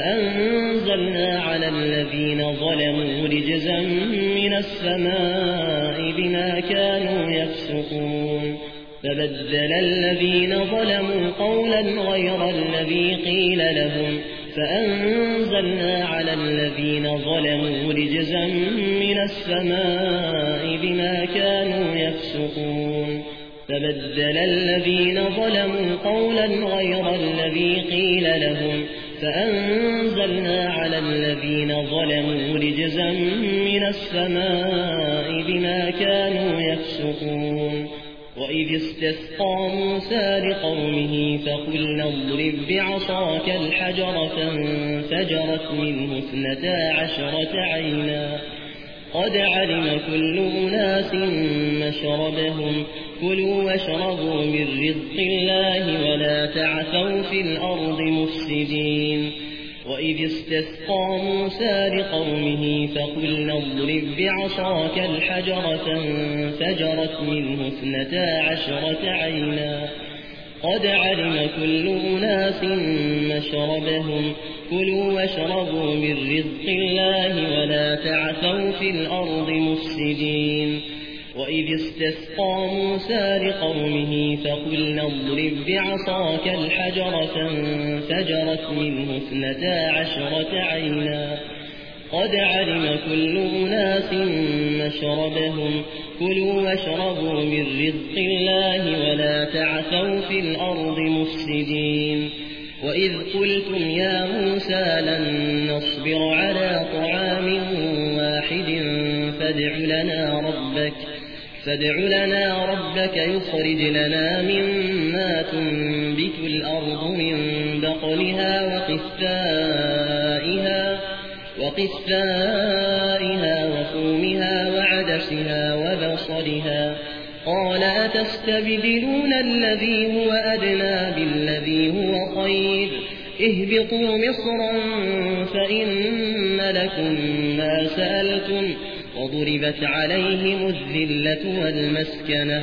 فأنزلنا على الذين ظلموا رجزا من السماء بما كانوا يفسقون فبدل الذين ظلموا قولا غير الذي قيل لهم فأنزلنا على الذين ظلموا رجزا من السماء بما كانوا يفسقون فبدل الذين ظلموا قولا غير الذي قيل لهم فأنزلنا على الذين ظلموا رجزا من السماء بما كانوا يفسقون وإذ استسقى موسى لقومه فقلنا اضرب بعصاك الحجر فانفجرت منه 12 عينا قد علم كل أناس مشربهم كلوا واشربوا من رزق الله ولا تعثوا في الأرض مفسدين وإذ استسقى موسى لقومه فقلنا اضرب بعصاك الحجر فانفجرت منه 12 عينا قد علم كل أناس مشربهم كلوا واشربوا من رزق الله ولا تعثوا في الأرض مفسدين وإذ استسقى موسى لقومه فقلنا اضرب بعصاك الحجر فانفجرت منه 12 عينا قد علم كل أناس مشربهم كلوا واشربوا من رزق الله ولا تعثوا في الأرض مفسدين وإذ قلتم يا موسى لن نصبر على طعام واحد فادع لنا ربك يخرج لنا مما تنبت الأرض من بقلها وقثائها وفومها وعدسها وبصلها قال أتستبدلون الذي هو أدنى بالذي هو خير اهبطوا مصرا فإن لكم ما سألتم وضربت عليهم الذلة والمسكنة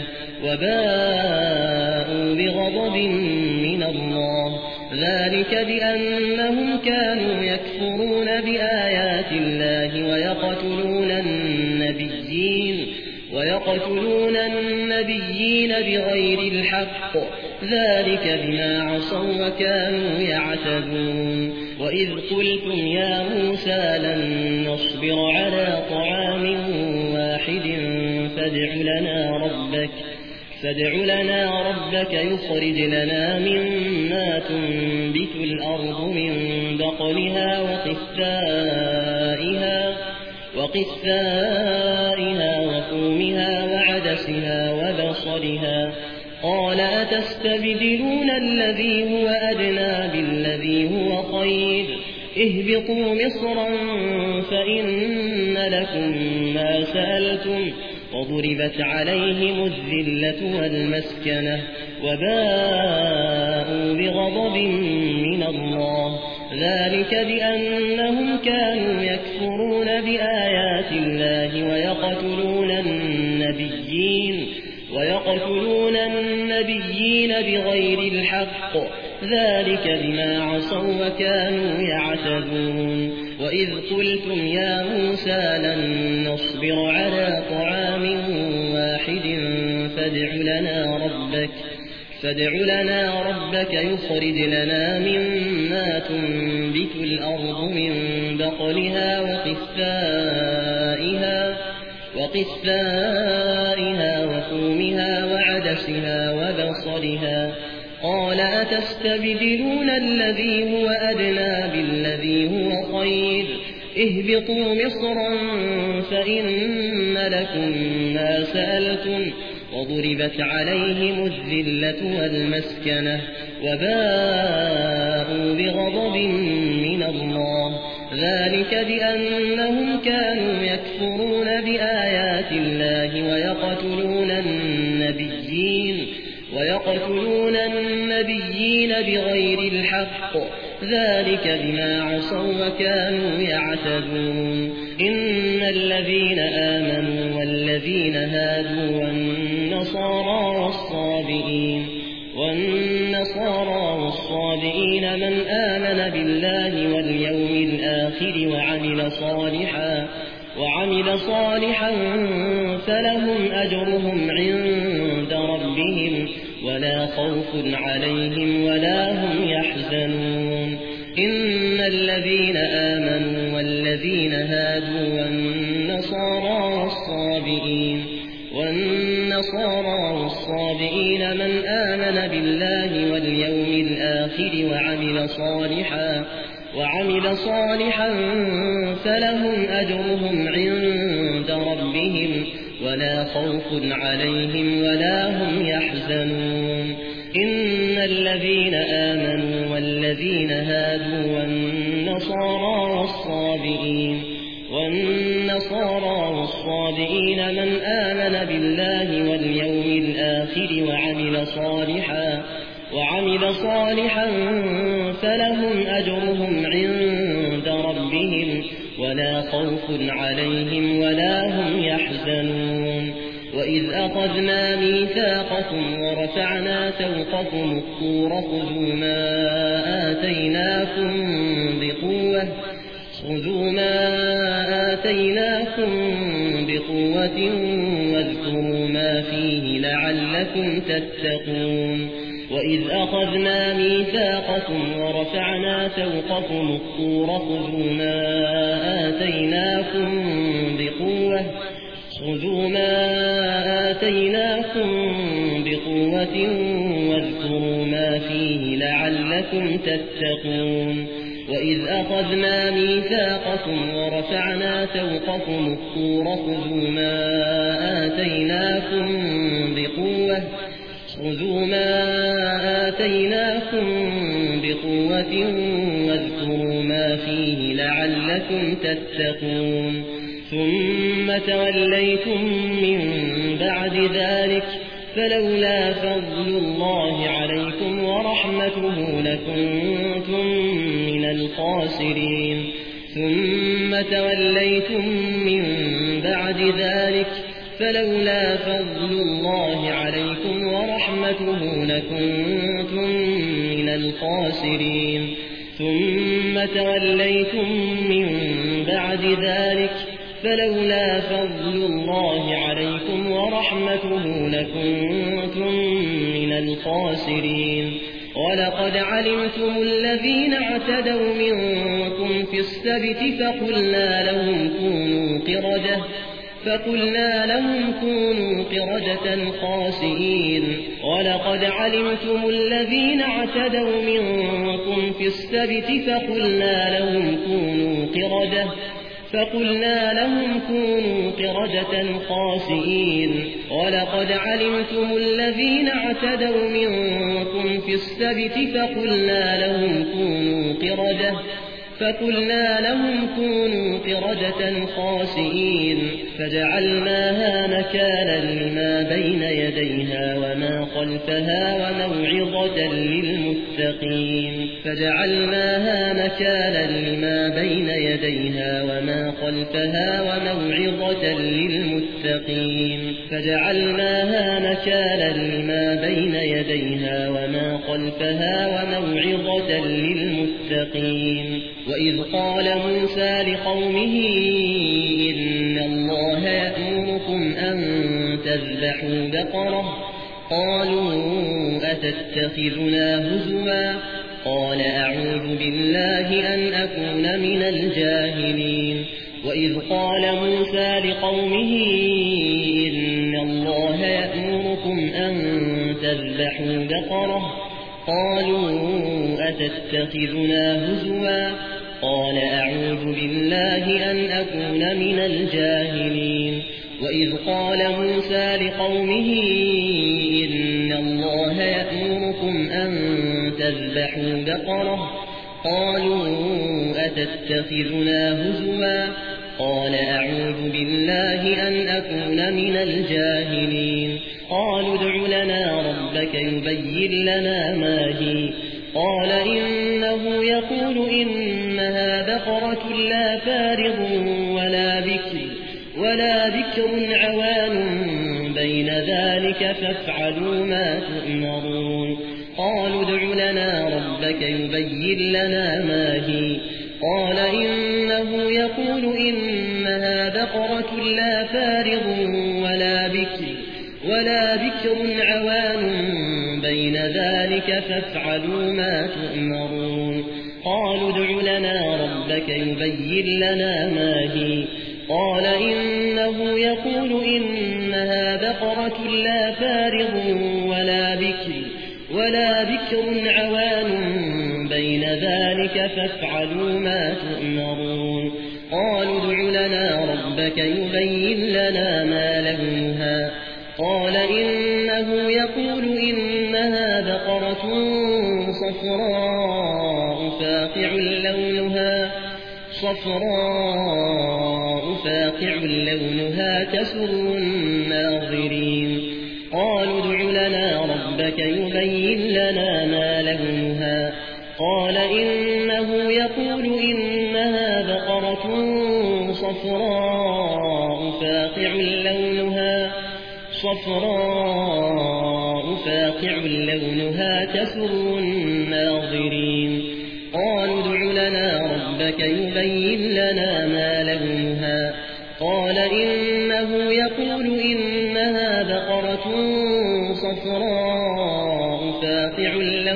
وباءوا بغضب من الله ذلك بأنهم كانوا يكفرون بآيات الله ويقتلون النبيين بغير الحق ذلك بما عصوا وكانوا يعتدون وإذ قلتم يا موسى لن نصبر على طعام واحد فادع لنا ربك يخرج لنا مما تنبت الأرض من بقلها وقثائها وفومها وعدسها وبصلها قال أتستبدلون الذي هو أدنى بالذي هو خير اهبطوا مصرا فإن لكم ما سألتم وضربت عليهم الذلة والمسكنة وباءوا بغضب من الله ذلك بأنهم كانوا يكفرون بآيات الله ويقتلون النبيين بغير الحق ذلك بما عصوا وكانوا يعتدون وإذ قلتم يا موسى لن نصبر على طعام واحد فادع لنا ربك يخرج لنا مما تنبت الأرض من بقلها وقثائها وفومها وعدسها وبصلها قال أتستبدلون الذي هو أدنى بالذي هو خير اهبطوا مصرا فإن لكم ما سألتم وضربت عليهم الذلة والمسكنة وباءوا بغضب من الله ذلك بأنهم كانوا يكفرون بآيات الله ويقتلون النبيين بغير الحق ذلك بما عصوا وكانوا يعتدون إن الذين آمنوا والذين هادوا والنصارى والصابئين من آمن بالله واليوم الآخر وعمل صالحا فلهم أجرهم عند ربهم ولا خوف عليهم ولا هم يحزنون إن الذين آمنوا والذين هادوا والنصارى والصابئين من آمن بالله واليوم الآخر وعمل صالحا فلهم أجرهم عند ربهم ولا خوف عليهم ولا هم يحزنون إن الذين آمنوا والذين هادوا والنصارى والصابئين من آمن بالله واليوم الآخر وعمل صالحا فلهم أجرهم عند ربهم ولا خوف عليهم ولا هم يحزنون وإذ أخذنا ميثاقكم ورفعنا فوقكم الطور خذوا ما آتيناكم بقوة واذكروا ما فيه لعلكم تتقون وإذ أخذنا ميثاقكم ورفعنا فوقكم الطور خذوا ما آتيناكم بقوة واذكروا ما فيه لعلكم تتقون وإذ أخذنا ميثاقكم ورفعنا فوقكم الطور خذوا ما آتيناكم بقوة واذكروا ما فيه لعلكم تتقون ثم توليتم من بعد ذلك فلولا فضل الله عليكم ورحمته لكنتم من الخاسرين فلولا فضل الله عليكم ورحمته لكنتم من الخاسرين ثم توليتم من بعد ذلك فلولا فضل الله عليكم ورحمته لكنتم من الخاسرين. ولقد علمتم الذين اعتدوا منكم في السبت فقلنا لهم كونوا قردة خاسئين. ولقد علمتم الذين اعتدوا منكم في السبت فقلنا لهم كونوا قردة خاسئين. ولقد علمتم الذين اعتدوا منكم في السبت فقلنا لهم كونوا قردة خاسئين. فجعلناها نكالا لما بين يديها وما خلفها وموعظة للمتقين. وإذ قال موسى لقومه إن الله يأمركم أن تذبحوا بقرة قالوا أتتخذنا هزوا قال أعوذ بالله أن أكون من الجاهلين. وإذ قال موسى لقومه إن الله يأمركم أن تذبحوا بقرة قالوا أتتخذنا هزوا قال أعوذ بالله أن أكون من الجاهلين. وإذ قال موسى لقومه إن الله يأمركم أن تذبحوا بقرة قالوا أتتخذنا هزوا قال أعوذ بالله أن أكون من الجاهلين. قالوا ادع لنا ربك يبين لنا ما هي قال إنه يقول إنها بقرة لا فارض ولا بكر عوان بين ذلك فافعلوا ما تؤمرون. قالوا ادع لنا ربك يبين لنا ما هي قال إنه يقول إنها بقرة لا فارض ولا بكر عوان بين ذلك فافعلوا ما تؤمرون. قالوا ادع لنا ربك يبين لنا ما هي قال إنه يقول إنها بقرة لا فارض ولا بكر عوان بين ذلك فافعلوا ما تؤمرون. قالوا ادع لنا ربك يبين لنا ما لونها قال إنه يقول إنها بقرة صفراء فاقع لونها تسر الناظرين. قالوا ادع لنا ربك يبين لنا ما لونها قال إنه يقول إنها بقرة صفراء فاقع لونها تسر الناظرين. قالوا ادع لنا ربك يبين لنا ما لونها قال إنه يقول إنها بقرة صفراء فاقع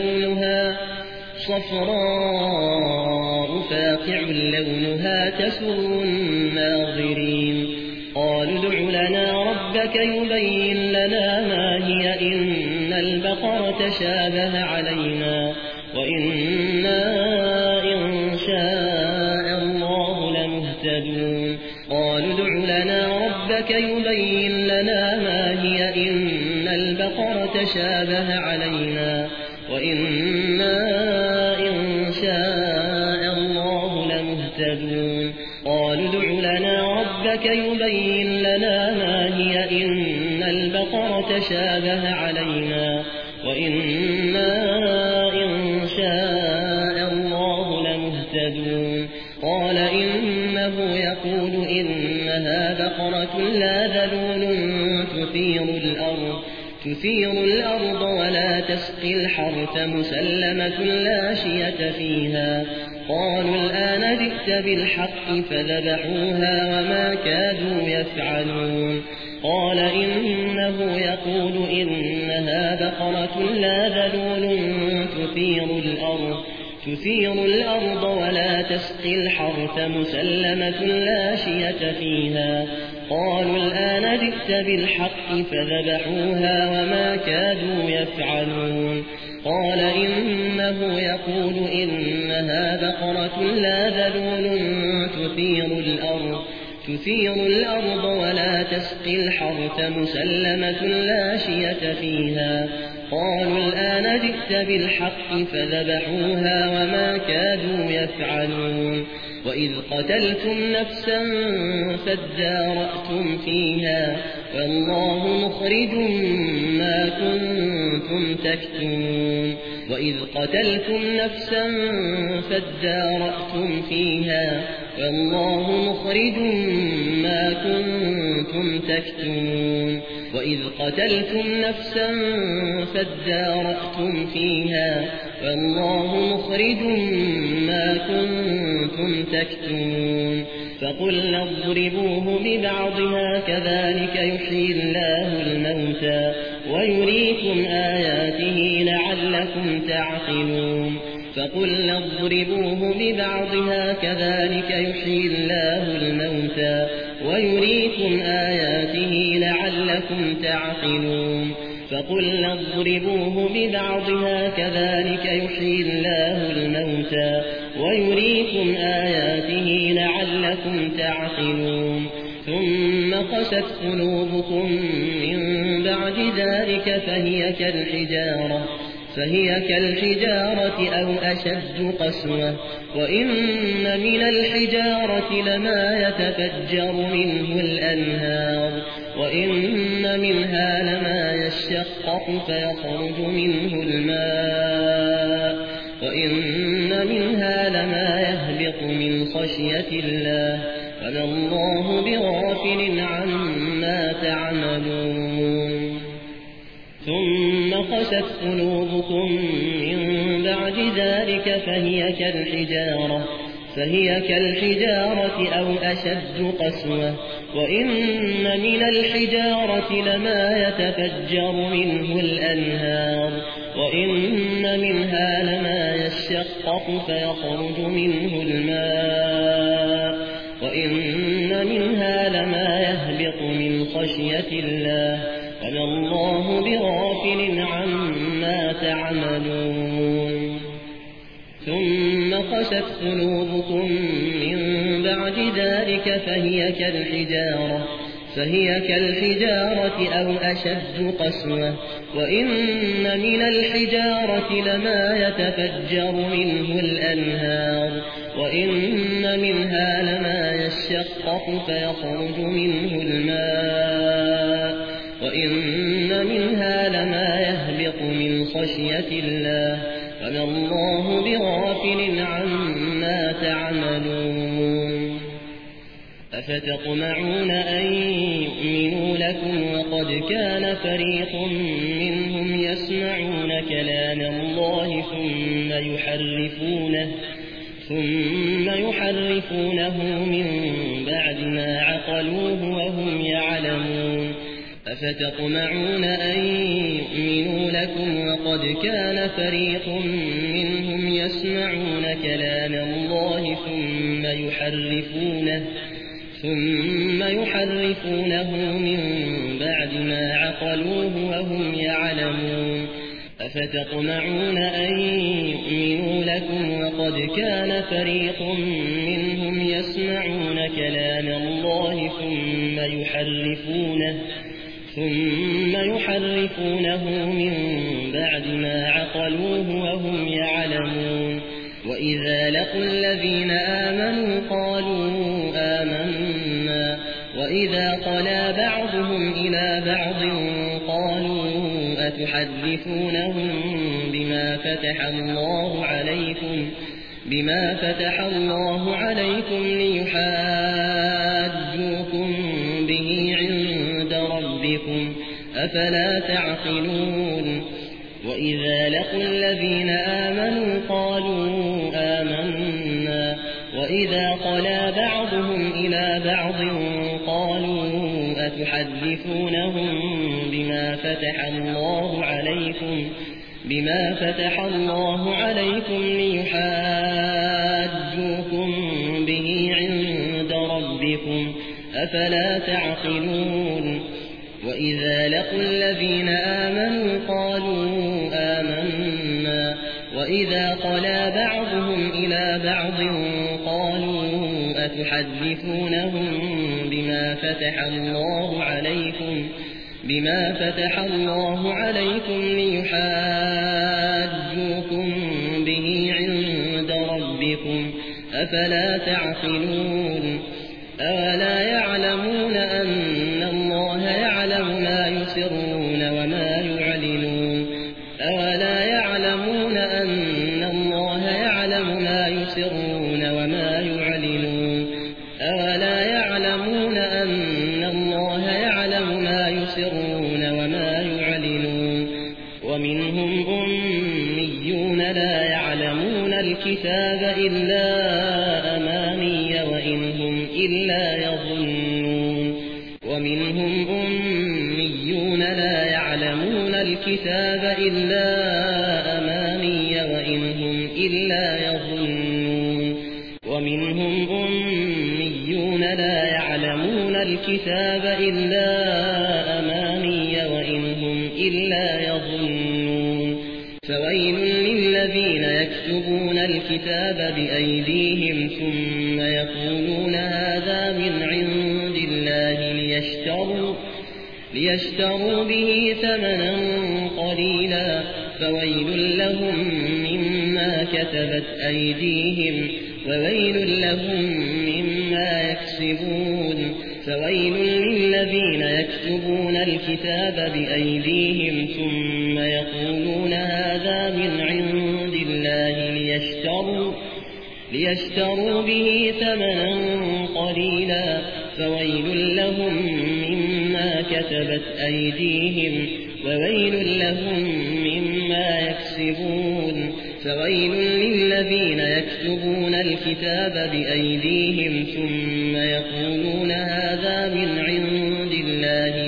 لونها تسر الناظرين. قالوا ادع لنا ربك يبين لنا ما هي إن البقرة شابه علينا وإنا إن شاء الله لمهتدون. قالوا ادع لنا ربك يبين لنا ما هي إن البقرة شابه علينا وإنا إن شاء الله لمهتدون. قالوا ادع لنا ربك يبين لنا ما هي إن البقرة شابه علينا وإنا إن شاء الله لمهتدون. قال إنه يقول إنها بقرة لا ذلول تثير الأرض ولا تسقي الحرث مسلمة لا شية فيها. قالوا الآن جئت بالحق فذبحوها وما كادوا يفعلون قال إنه يقول إنها بقرة لا ذلول تثير الأرض ولا تسقي الحرث مسلمة لا شية فيها قالوا الآن جئت بالحق فذبحوها وما كادوا يفعلون قال إنه يقول إنها بقرة لا ذلول تثير الأرض ولا تسقي الحرث مسلمة لا شية فيها قالوا الآن جئت بالحق فذبحوها وما كادوا يفعلون وإذ قتلتم نفسا فادارأتم فيها والله مخرج ما كنتم تكتمون وإذ قتلتم نفسا فادارأتم فيها والله مخرج ما كنتم تكتمون وإذ قتلتم نفسا فادارأتم فيها والله مخرج ما كنتم تكتمون فقلنا اضربوه ببعضها كذلك يحيي الله الموتى ويريكم آياته لعلكم تعقلون فقلنا اضربوه ببعضها كذلك يحيي الله الموتى ويريكم آياته لعلكم تعقلون فقلنا اضربوه ببعضها كذلك يحيي الله الموتى ويريكم آياته لعلكم تعقلون ثم قست قلوبكم من بعد ذلك فهي كالحجارة أو أشد قسوة وإن من الحجارة لما يتفجر منه الأنهار وإن منها لما يشقق فيخرج منه الماء وإن منها لما يهبط من خشية الله وما الله بغافل عما تعملون ثم قست قلوبكم من بعد ذلك فهي كالحجارة أو أشد قسوة وإن من الحجارة لما يتفجر منه الأنهار وإن منها لما يشقق فيخرج منه الماء وإن منها لما يهبط من خشية الله وما الله بغافل عما تعملون ثم قست قلوبكم من بعد ذلك فهي كالحجارة أو أشد قسوة وإن من الحجارة لما يتفجر منه الأنهار وإن منها لما يشقق فيخرج منه الماء وإن منها لما يهبط من خشية الله وما الله بغافل عما تعملون أفتطمعون أن يؤمنوا لكم وقد كان فريق منهم يسمعون كلام الله ثم يحرفونه من بعد ما عقلوه وهم يعلمون أفتطمعون أن يؤمنوا لكم وقد كان فريق منهم يسمعون كلام الله ثم يحرفونه من بعد ما عقلوه وهم يعلمون أفتطمعون أن يؤمنوا لكم وقد كان فريق منهم يسمعون كلام الله ثم يحرفونه من بعد ما عقلوه وهم يعلمون وإذا لقوا الذين آمنوا قالوا آمنا وإذا خلا بعضهم إلى بعض قالوا أتحدثونهم بما فتح الله عليكم ليحاجوكم به عند ربكم أفلا تعقلون وإذا لقوا الذين آمنوا قالوا آمنا وإذا خلا بعضهم إلى بعض قالوا أتحدثونهم بما فتح الله عليكم ليحاجوكم به عند ربكم أفلا تعقلون وإذا لقوا الذين آمنوا قالوا آمنا وإذا خلا بعضهم إلى بعض قالوا أتحدثونهم بما فتح الله عليكم ليحاجوكم به عند ربكم أفلا تعقلون أولا يعلمون أن الله يعلم ما يسرون وما يعلنون أولا يعلمون أن الله يعلم ما يسرون وما يعلنون أولا يعلمون أن الله يعلم ما يسرون وما يعلنون ومنهم أميون لا يعلمون الكتاب إلا أماني وإن هم إلا يظنون ومنهم أميون لا يعلمون الكتاب إلا أماني وإن هم إلا يظنون ومنهم أميون لا يعلمون الكتاب إلا أماني وإن هم إلا يظنون فويل للذين يكتبون الكتاب بأيديهم ثم يقولون هذا من عند الله ليشتروا به ثمنا قليلا فويل لهم مما كتبت أيديهم وويل لهم مما يكسبون فويل للذين يكتبون الكتاب بأيديهم ثم يقولون هذا من عند الله ليشتروا به ثمنا قليلا فويل لهم مما كتبت أيديهم وويل لهم مما يكسبون فويل للذين يكتبون الكتاب بأيديهم ثم يقولون هذا من عند الله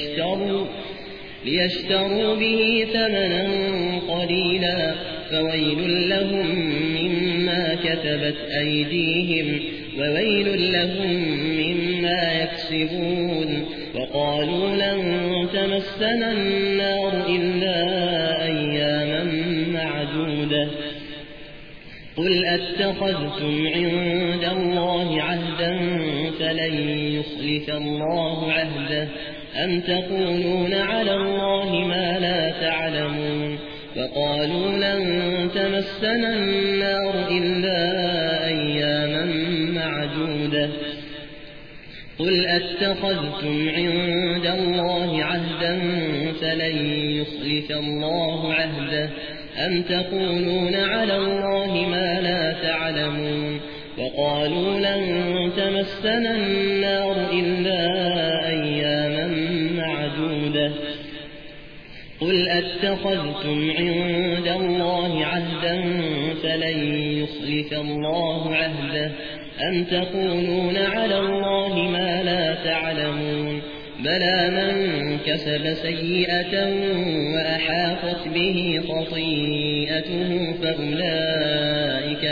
ليشتروا به ثمنا قليلا فويل لهم مما كتبت أيديهم وويل لهم مما يكسبون وقالوا لن تمسنا النار إلا أياما معدودة قل أتخذتم عند الله عهدا فلن يخلف الله عهده أم تقولون على الله ما لا تعلمون وقالوا لن تمسنا النار إلا أياما معدودة قل أتخذتم عند الله عهدا فلن يخلف الله عهده أم تقولون على الله ما لا تعلمون وقالوا لن تمسنا النار إلا أياما معدودة قل أتخذتم عند الله عهدا فلن يخلف الله عهده أم تقولون على الله ما لا تعلمون بلى من كسب سيئة وأحاطت به خطيئته فأولئك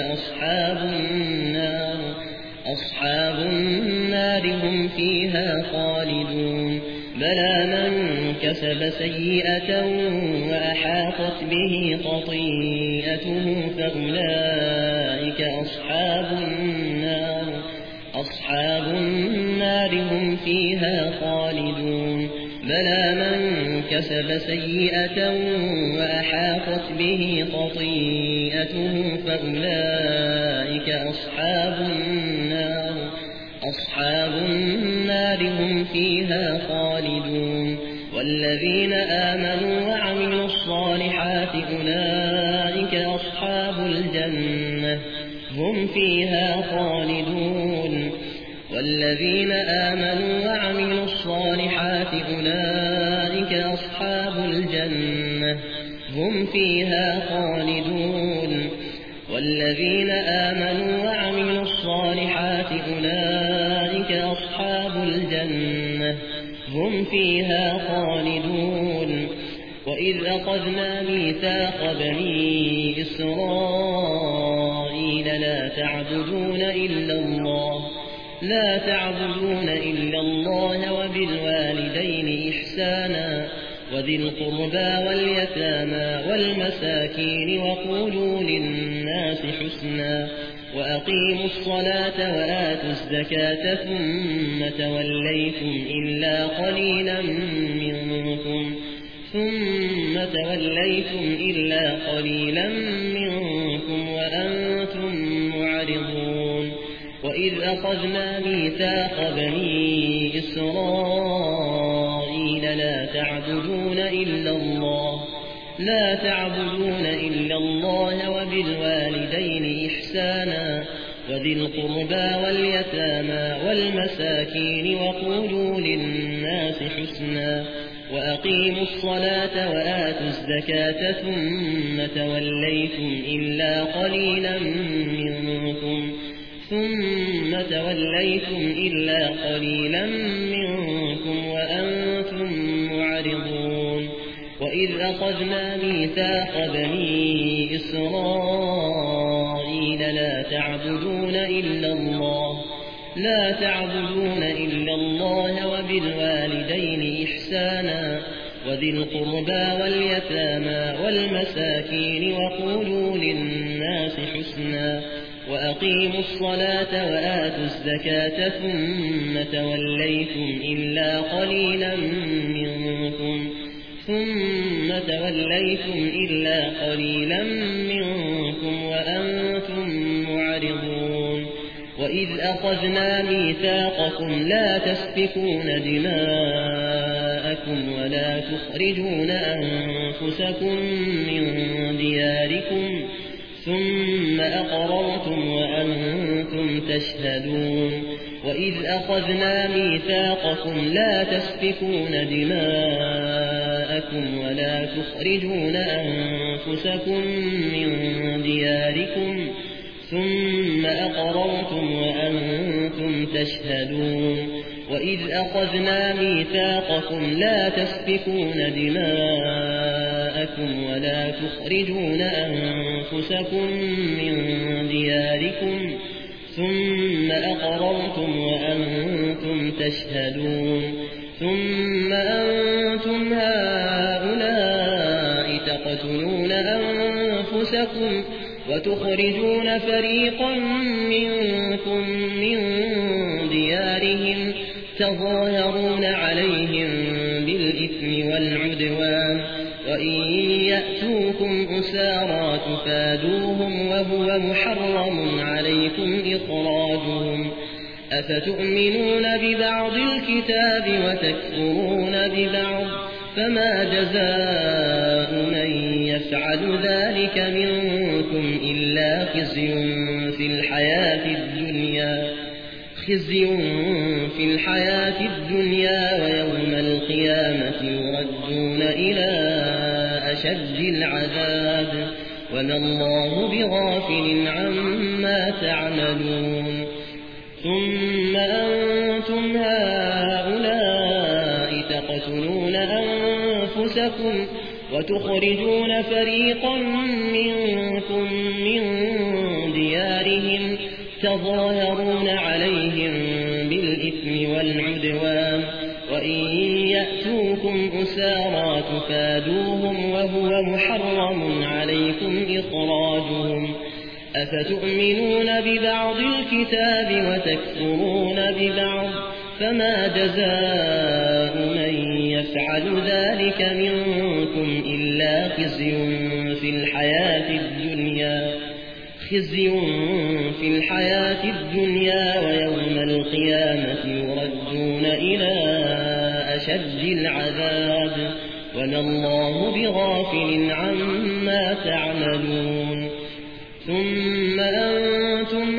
أصحاب النار هم فيها خالدون بلى من كسب سيئة وأحاطت به خطيئته فأولئك أصحاب النار هم فيها خالدون بلى من كسب سيئة وأحاطت به خطيئته فأولئك أصحاب النار هم فيها خالدون والذين آمنوا وعملوا الصالحات أولئك أصحاب الجنة هم فيها خالدون والذين آمنوا وعملوا الصالحات أولئك أصحاب الجنة هم فيها خالدون والذين آمنوا وعملوا الصالحات أولئك أصحاب الجنة هم فيها خالدون وإذ أخذنا ميثاق بني إسرائيل لا تعبدون إلا الله وبالوالدين إحسانا وذي القربى واليتامى والمساكين وقولوا للناس حسنا وأقيموا الصلاة وآتوا الزكاة ثم توليتم إلا قليلا منكم وأنتم معرضون وإذ أخذنا ميثاق بني إسرائيل لا تعبدون إلا الله وبالوالدين إحسانا وذي القربى واليتامى والمساكين وقولوا للناس حسنا وأقيموا الصلاة وآتوا الزكاة ثم توليتم إلا قليلا منكم وأنتم معرضون وإذ أخذنا ميثاق بني إسرائيل لا تعبدون إلا الله وبالوالدين إحسانا وذي القربى واليتامى والمساكين وقولوا للناس حسنا وأقيموا الصلاة وآتوا الزكاة ثم توليتم إلا قليلا منكم وأنتم معرضون وإذ أخذنا ميثاقكم لا تسفكون دماءكم ولا تخرجون أنفسكم من دياركم ثم أقررتم وأنتم تشهدون وإذ أخذنا ميثاقكم لا تسفكون دماءكم ولا تخرجون أنفسكم من دياركم ثم أقررتم وأنتم تشهدون وإذ أخذنا ميثاقكم لا تسفكون دماءكم ولا تخرجون أنفسكم من دياركم ثم أقررتم وأنتم تشهدون ثم أنتم هؤلاء تقتلون أنفسكم وتخرجون فريقا منكم من ديارهم تظاهرون عليهم بالإثم والعدوان وإن يأتوكم أسارى تفادوهم وهو محرم عليكم إخراجهم أفتؤمنون ببعض الكتاب وتكفرون ببعض فما جزاء من يفعل ذلك منكم إلا خزي في الحياة الدنيا ويوم القيامة يردون إلى أشد العذاب وما الله بغافل عما تعملون ثم أنتم هؤلاء تقتلون أنفسكم وتخرجون فريقا منكم من ديارهم تظاهرون عليهم بالإثم والعدوان وإن يأتوكم أسارى تفادوهم وهو محرم عليكم إخراجهم أفتؤمنون ببعض الكتاب وتكفرون ببعض فما جزاء من يفعل ذلك منكم إلا خزي في الحياة الدنيا ويوم القيامة يردون إلى أشد العذاب وما الله بغافل عما تعملون ثم أنتم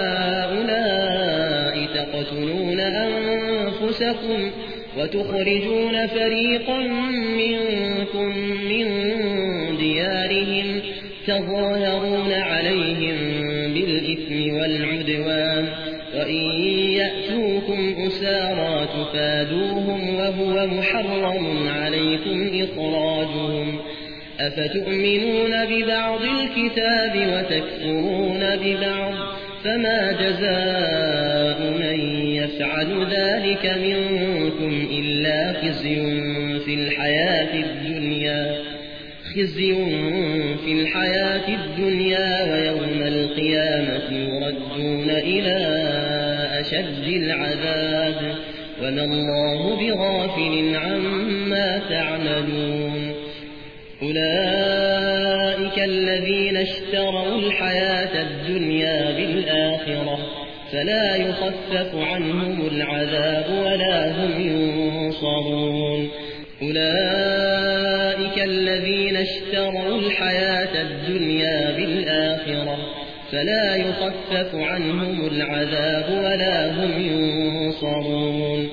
هؤلاء تقتلون أنفسكم وتخرجون فريقا منكم من ديارهم تظاهرون عليهم بالإثم والعدوان يأتوكم أسارى تفادوهم وهو محرم عليكم إخراجهم أفتؤمنون ببعض الكتاب وتكفرون ببعض فما جزاء من يفعل ذلك منكم إلا خزي في الحياة الدنيا ويوم القيامة يردون إلى أشد العذاب وما الله بغافل عما تعملون أولئك الذين اشتروا الحياة الدنيا بالآخرة فلا يخفف عنهم العذاب ولا هم ينصرون أولئك الذين اشتروا الحياة الدنيا بالآخرة فلا يخفف عنهم العذاب ولا هم ينصرون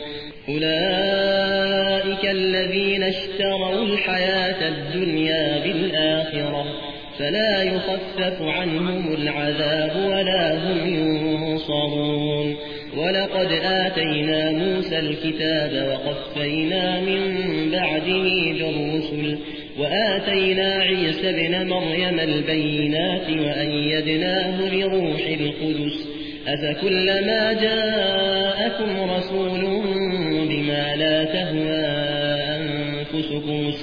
أولئك الذين اشتروا الحياة الدنيا بالآخرة فلا يخفف عنهم العذاب ولا هم ينصرون ولقد آتينا موسى الكتاب وقفينا من بعده بالرسل وآتينا عيسى ابن مريم البينات وأيدناه بروح القدس أفكلما جاءكم رسول بما لا تهوى أنفسكم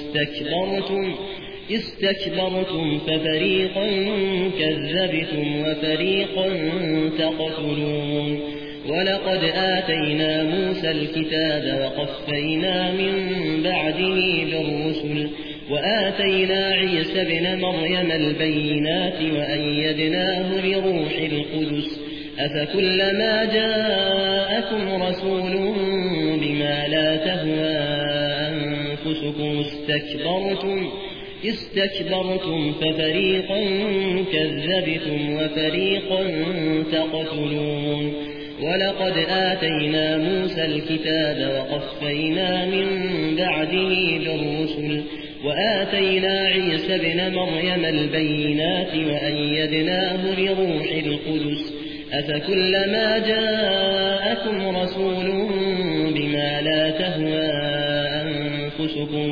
استكبرتم ففريقا كذبتم وفريقا تقتلون ولقد آتينا موسى الكتاب وقفينا من بعده بالرسل وآتينا عيسى ابن مريم البينات وأيدناه بروح القدس أفكلما جاءكم رسول بما لا تهوى أنفسكم استكبرتم ففريقا كذبتم وفريقا تقتلون ولقد آتينا موسى الكتاب وقفينا من بعده بالرسل وآتينا عيسى ابن مريم البينات وأيدناه بروح القدس أفكلما جاءكم رسول بما لا تهوى أنفسكم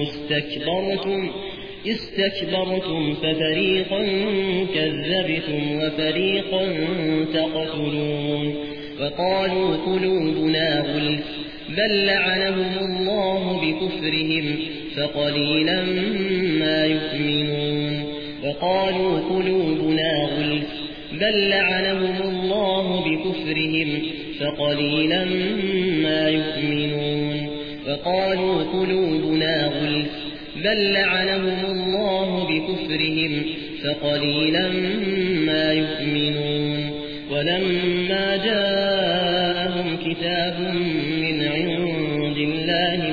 استكبرتم ففريقا كذبتم وفريقا تقتلون وقالوا قلوبنا غلف بل لعنهم الله بكفرهم فقليلا ما يؤمنون وقالوا قلوبنا غلف بل لعنهم الله بكفرهم فقليلا ما يؤمنون وقالوا قلوبنا غلف بل لعنهم الله بكفرهم فقليلا ما يؤمنون ولما جاءهم كتاب من عند الله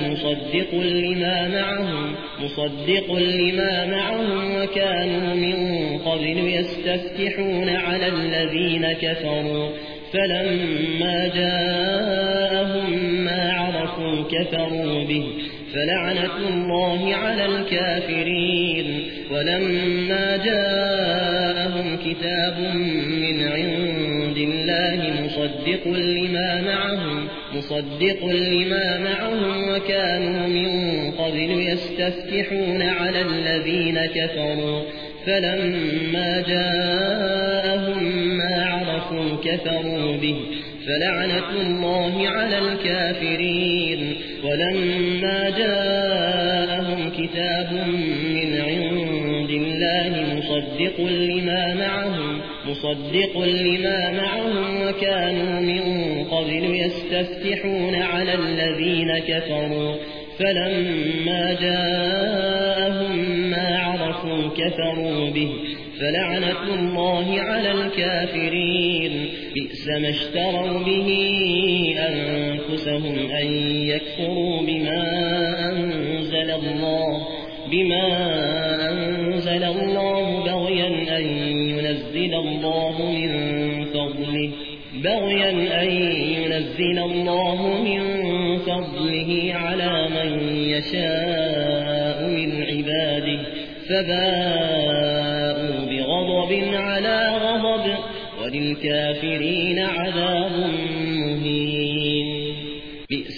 مصدق لما معهم وكانوا من قبل يستفتحون على الذين كفروا فلما جاءهم ما عرفوا كفروا به فلعنة الله على الكافرين ولما جاءهم كتاب من عند الله مصدق لما معهم وكانوا من قبل يستفتحون على الذين كفروا فلما جاءهم ما عرفوا كفروا به فلعنة الله على الكافرين ولما جاءهم كتاب من عند الله مصدق لما معهم وكانوا من قبل يستفتحون على الذين كفروا فلما جاءهم ما عرفوا كفروا به فلعنة الله على الكافرين بئس ما اشتروا به أنفسهم أن يكفروا بما أنزل الله بغيا أن ينزل الله من فضله على من يشاء من عباده فباءوا بغضب على غضب وللكافرين عذاب مهين.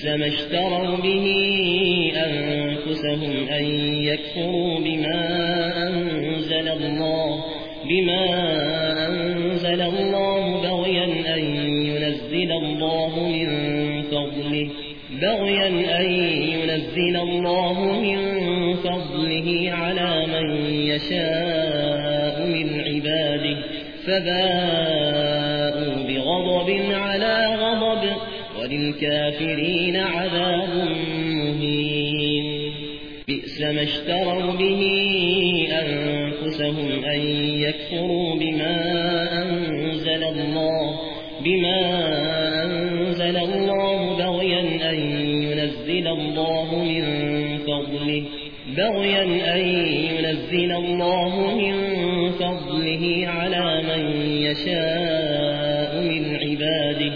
بئس ما اشتروا به أنفسهم أن يكفروا بما أنزل الله بغيا أن ينزل الله من فضله على من يشاء من عباده فباءوا بغضب على غضب وللكافرين عذاب مهين بئس ما اشتروا به أنفسهم أن يكفروا بما أنزل الله بغيا أن ينزل الله من فضله على من يشاء من عباده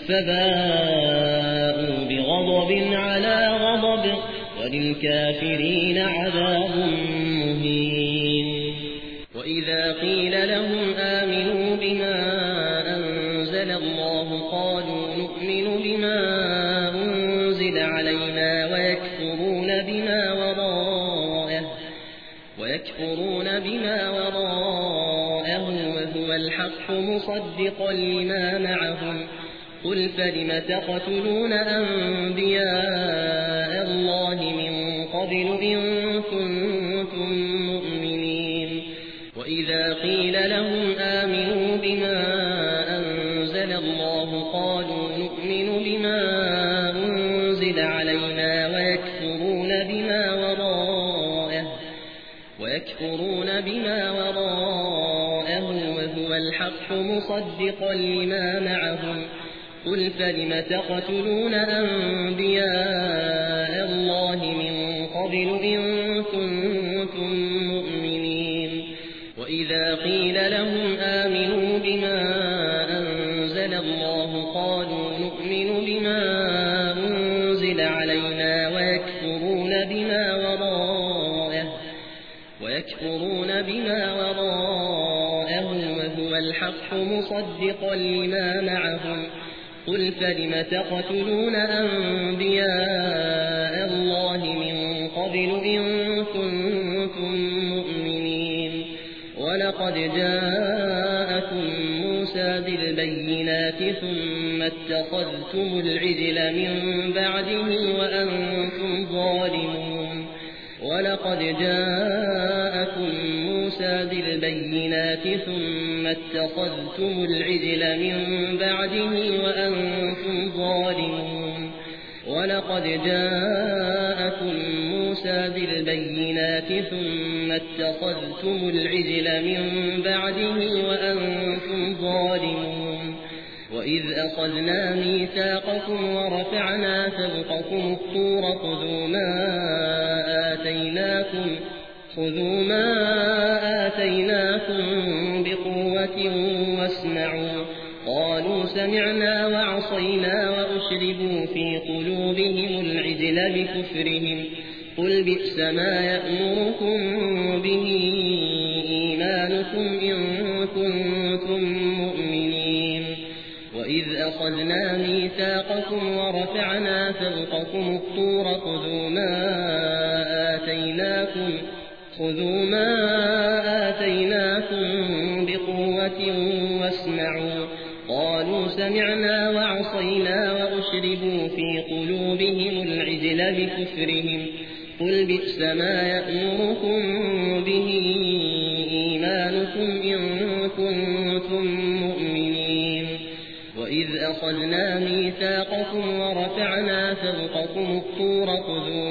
فباءوا بغضب على غضب وللكافرين عذاب مهين وإذا قيل لهم آمنوا بما أنزل الله قالوا نؤمن بما أنزل علينا ويكفرون بما وراءه وهو الحق مصدقا لما معهم قل فلم تقتلون أنبياء الله من قبل إن كنتم مؤمنين وإذا قيل لهم آمنوا بما أنزل الله قالوا نؤمن بما أنزل علينا ويكفرون بما وراءه وهو الحق مصدقا لما معهم قل فلم تقتلون أنبياء الله من قبل إن كنتم مؤمنين وإذا قيل لهم آمنوا بما أنزل الله قالوا نؤمن بما أنزل علينا ويكفرون بما وراءه وهو الحق مصدقا لما معهم قل فلم تقتلون أنبياء الله من قبل إن كنتم مؤمنين ولقد جاءكم موسى بالبينات ثم اتخذتم العجل من بعده وأنتم ظالمون ولقد جاءكم موسى بالبينات ثم اتخذتم العجل من بعده وأنتم ظالمون ولقد جاءكم موسى بالبينات ثم اتخذتم العجل من بعده وأنتم ظالمون وإذ أخذنا ميثاقكم ورفعنا فوقكم الطور خذوا ما آتيناكم بقوة واسمعوا قالوا سمعنا وعصينا وأشربوا في قلوبهم العجل بكفرهم قل بئس ما يأمركم به إيمانكم إن كنتم مؤمنين وإذ أخذنا ميثاقكم ورفعنا فوقكم الطور خذوا ما آتيناكم بقوة واسمعوا قالوا سمعنا وعصينا وأشربوا في قلوبهم العجل بكفرهم قل بئس ما يأمركم به إيمانكم إن كنتم مؤمنين وإذ أخذنا ميثاقكم ورفعنا فوقكم الطور خذوا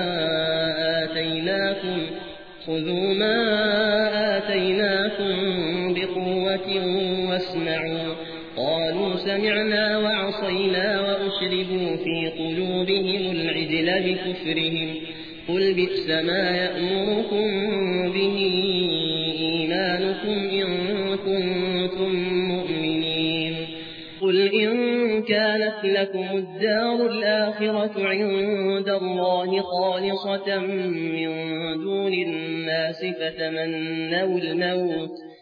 ما آتيناكم بقوة واسمعوا قالوا سمعنا وعصينا وأشربوا في قلوبهم العجل بكفرهم قل بئس ما يأمركم به إيمانكم إن كنتم مؤمنين قل إن كانت لكم الدار الآخرة عند الله خالصة من دون الناس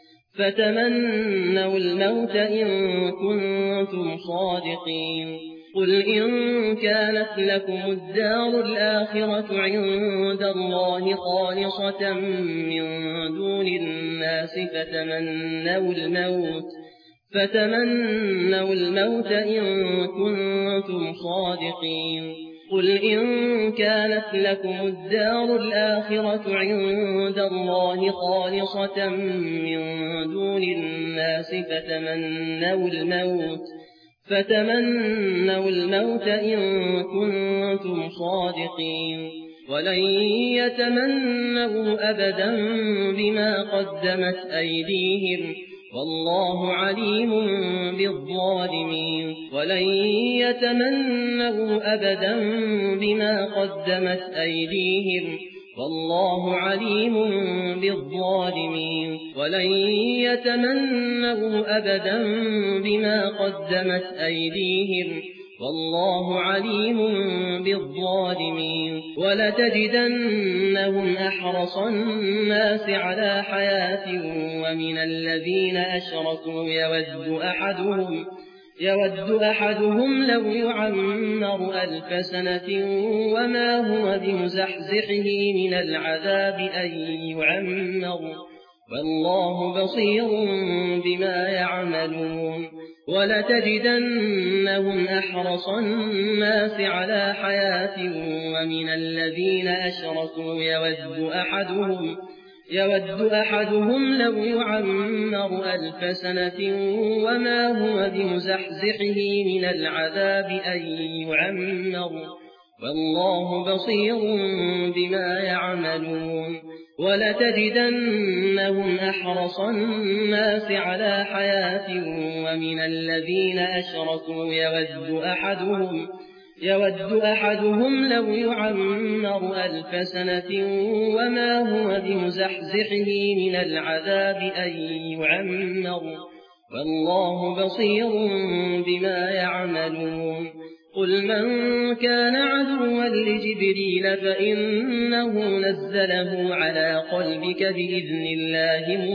فتمنوا الموت إن كنتم صادقين قل إن كانت لكم الدار الآخرة عند الله خالصة من دون الناس فتمنوا الموت إن كنتم صادقين. قل إن كانت لكم الدار الآخرة عند الله خالصة من دون الناس فتمنوا الموت إن كنتم صادقين، ولن يتمنوا أبدا بما قدمت أيديهم والله عليم بالظالمين. ولن يتمنوا أبدا بما قدمت أيديهم والله عليم بالظالمين. ولن يتمنوا أبدا بما قدمت أيديهم والله عليم بالظالمين. ولتجدنهم أحرص الناس على حياة ومن الذين أشركوا يود أحدهم لو يعمر 1000 سنة وما هو بمزحزحه من العذاب أن يعمر والله بصير بما يعملون. ولتجدنهم أحرص الناس على حياة ومن الذين أشركوا يود أحدهم لو يعمر 1000 سنة وما هو بمزحزحه من العذاب أن يعمر والله بصير بما يعملون. ولتجدنهم أحرص الناس على حياة ومن الذين أشركوا يود أحدهم لو يعمر 1000 سنة وما هو بمزحزحه من العذاب أن يعمر والله بصير بما يعملون. قل من كان عدوا لجبريل فإنه نزله على قلبك بإذن الله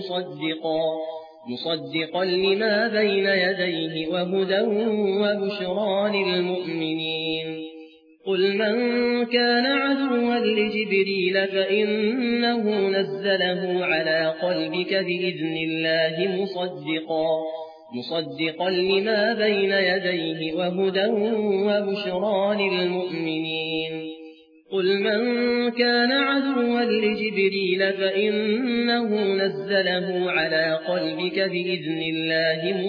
مصدقا لما بين يديه وهدى وبشرى للمؤمنين. قل من كان عدوا لجبريل فإنه نزله على قلبك بإذن الله مصدقا لما بين يديه وهدى وبشرى للمؤمنين. قل من كان عدوا لجبريل فإنه نزله على قلبك بإذن الله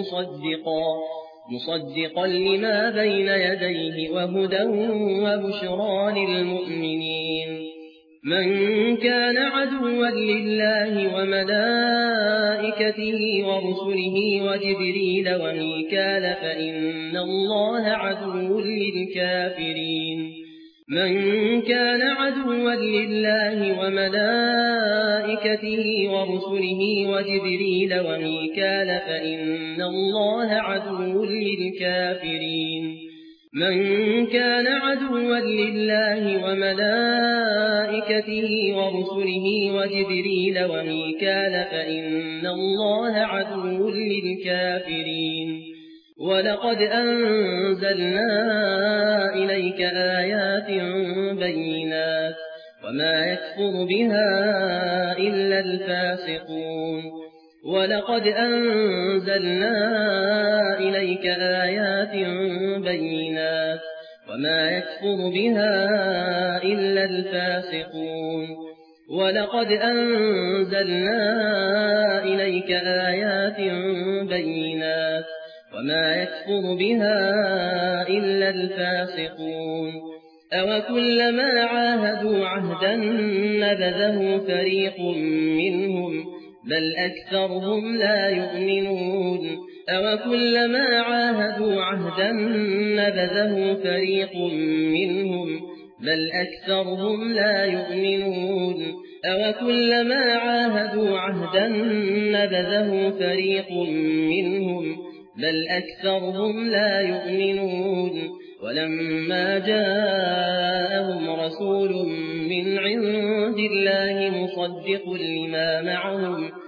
مصدقا لما بين يديه وهدى وبشرى للمؤمنين. من كان عدوا لله وملائكته ورسله وجبريل وميكال فإن الله عدو للكافرين. من كان عدوا لله وملائكته ورسله وجبريل وميكال فإن الله عدو للكافرين. من كان عدوا لله وملائكته ورسله وجبريل وميكال فإن الله عدو للكافرين. ولقد أنزلنا إليك آيات بينات وما يكفر بها إلا الفاسقون. ولقد أنزلنا إليك آيات بينات وما يكفر بها إلا الفاسقون. ولقد أنزلنا إليك آيات بينات وما يكفر بها إلا الفاسقون. أوكلما عاهدوا عهدا نبذه فريق منهم بل أكثرهم لا يؤمنون. أوكلما عاهدوا عهدا نبذه فريق منهم بل أكثرهم لا يؤمنون. أوكلما عاهدوا عهدا نبذه فريق منهم بل أكثرهم لا يؤمنون. ولما جاءهم رسول من عند الله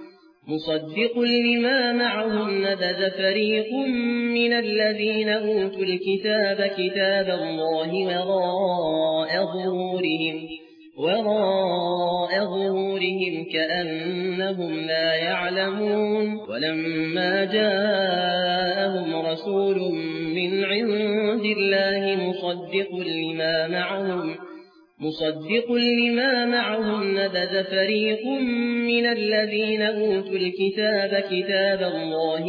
مصدق لما معهم نبذ فريق من الذين أوتوا الكتاب كتاب الله وراء ظهورهم كأنهم لا يعلمون. ولما جاءهم رسول من عند الله مصدق لما معهم نبذ فريق من الذين أوتوا الكتاب كتاب الله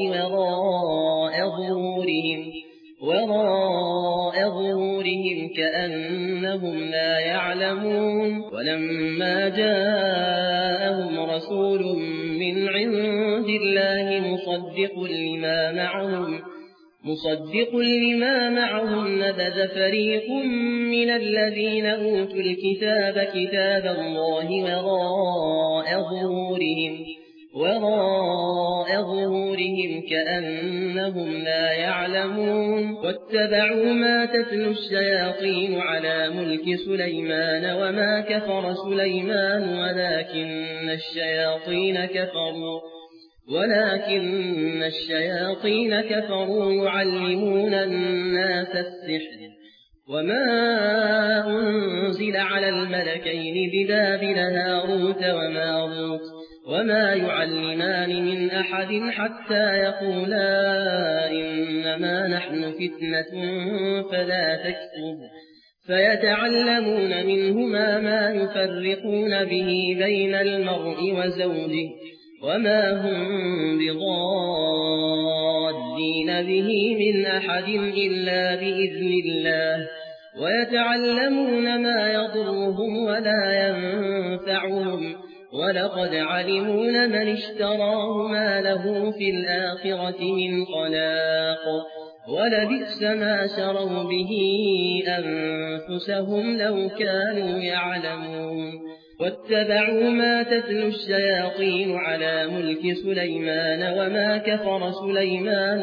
وراء ظهورهم كأنهم لا يعلمون. ولما جاءهم رسول من عند الله مصدق لما معهم نبذ فريق من الذين أوتوا الكتاب كتاب الله وراء ظهورهم كأنهم لا يعلمون. واتبعوا ما تتلو الشياطين على ملك سليمان وما كفر سليمان ولكن الشياطين كفروا يعلمون الناس السحر. وما أنزل على الملكين ببابل هاروت وماروت وما يعلمان من أحد حتى يقولا إنما نحن فتنة فلا تكفر فيتعلمون منهما ما يفرقون به بين المرء وزوجه وما هم بضادين به من أحد إلا بإذن الله. ويتعلمون ما يضرهم ولا ينفعهم ولقد علموا لمن اشتراه ما له في الآخرة من خلاق ولبئس ما شروا به أنفسهم لو كانوا يعلمون. واتبعوا ما تتلو الشياطين على ملك سليمان وما كفر سليمان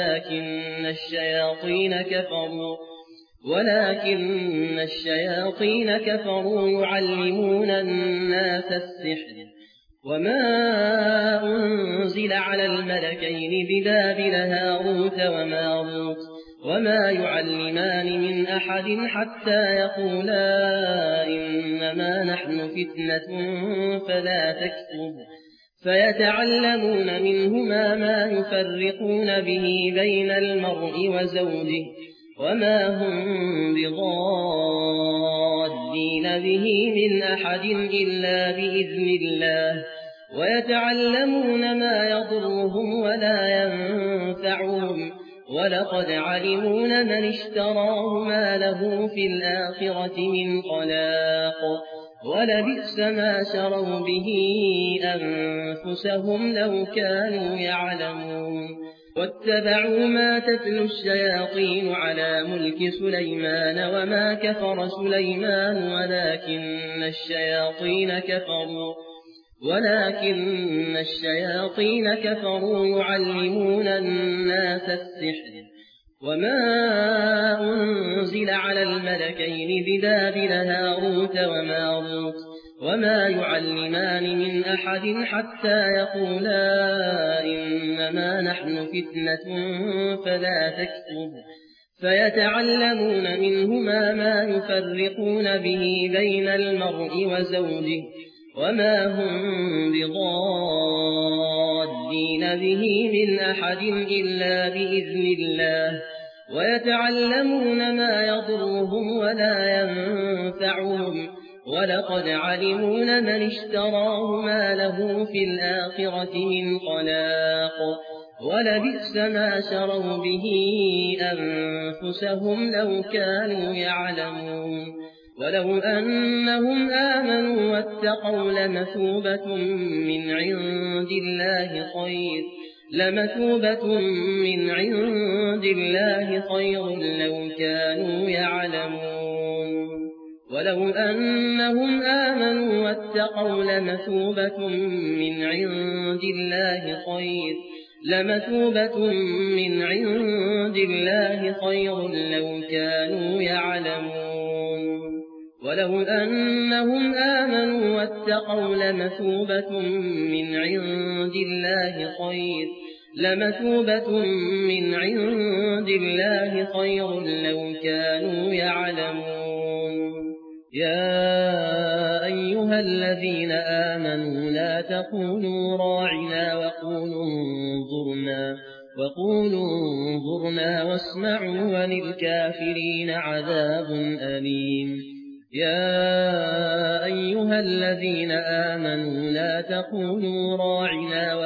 ولكن الشياطين كفروا يعلمون الناس السحر. وما أنزل على الملكين ببابل هاروت وماروت وما يعلمان من أحد حتى يقولا إنما نحن فتنة فلا تكفر فيتعلمون منهما ما يفرقون به بين المرء وزوجه وما هم بضادين به من أحد إلا بإذن الله. ويتعلمون ما يضرهم ولا ينفعهم ولقد علموا لمن اشتراه ما له في الآخرة من خلاق ولبئس ما شروا به أنفسهم لو كانوا يعلمون. واتبعوا ما تتلو الشياطين على ملك سليمان وما كفر سليمان ولكن الشياطين كفروا يعلمون الناس السحر. وما أنزل على الملكين ببابل هاروت وماروت وما يعلمان من أحد حتى يقولا إنما نحن فتنة فلا تكفر فيتعلمون منهما ما يفرقون به بين المرء وزوجه وما هم بضادين به من أحد إلا بإذن الله. ويتعلمون ما يضرهم ولا ينفعهم ولقد علموا لمن اشتراه ما له في الآخرة من خلاق ولبئس ما شروا به أنفسهم لو كانوا يعلمون. ولو أنهم آمنوا واتقوا لمثوبة من عند الله خير لو كانوا يعلمون. ولو أنهم آمنوا واتقوا لمثوبة من عند الله خير لو كانوا يعلمون. ولو أنهم آمنوا واتقوا لمثوبة من عند الله خير لو كانوا يعلمون. يا أيها الذين آمنوا لا تقولوا راعنا وقولوا انظرنا واسمعوا وللكافرين عذاب أليم. يا أيها الذين آمنوا لا تقولوا راعنا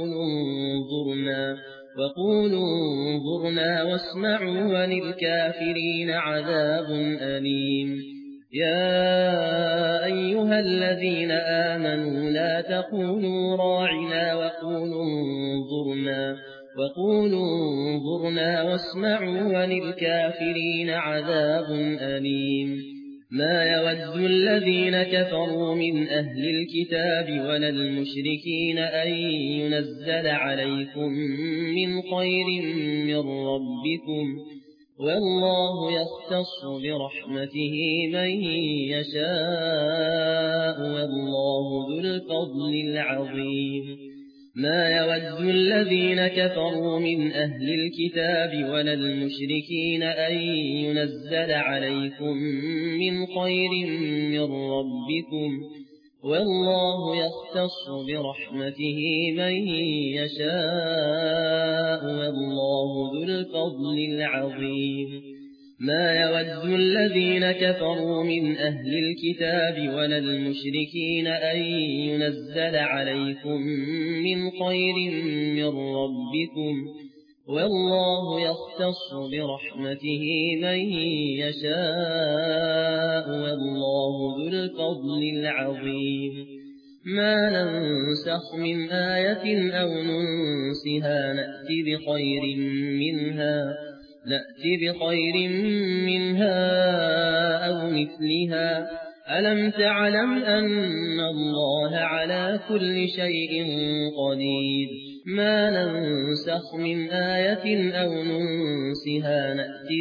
وقولوا انظرنا واسمعوا وللكافرين عذاب أليم. يا أيها الذين آمنوا لا تقولوا راعنا وقولوا انظرنا واسمعوا وللكافرين عذاب أليم. ما يود الذين كفروا من أهل الكتاب ولا المشركين أن ينزل عليكم من خير من ربكم، والله يختص برحمته من يشاء والله ذو الفضل العظيم. ما يود الذين كفروا من أهل الكتاب ولا المشركين أن ينزل عليكم من خير من ربكم، والله يختص برحمته من يشاء والله ذو الفضل العظيم. ما يود الذين كفروا من أهل الكتاب ولا المشركين أن ينزل عليكم من خير من ربكم، والله يختص برحمته من يشاء والله ذو الفضل العظيم. ما ننسخ من آية أو ننسها نأتي بخير منها أو مثلها. ألم تعلم أن الله على كل شيء قدير. ما ننسخ من آية أو ننسها نأتي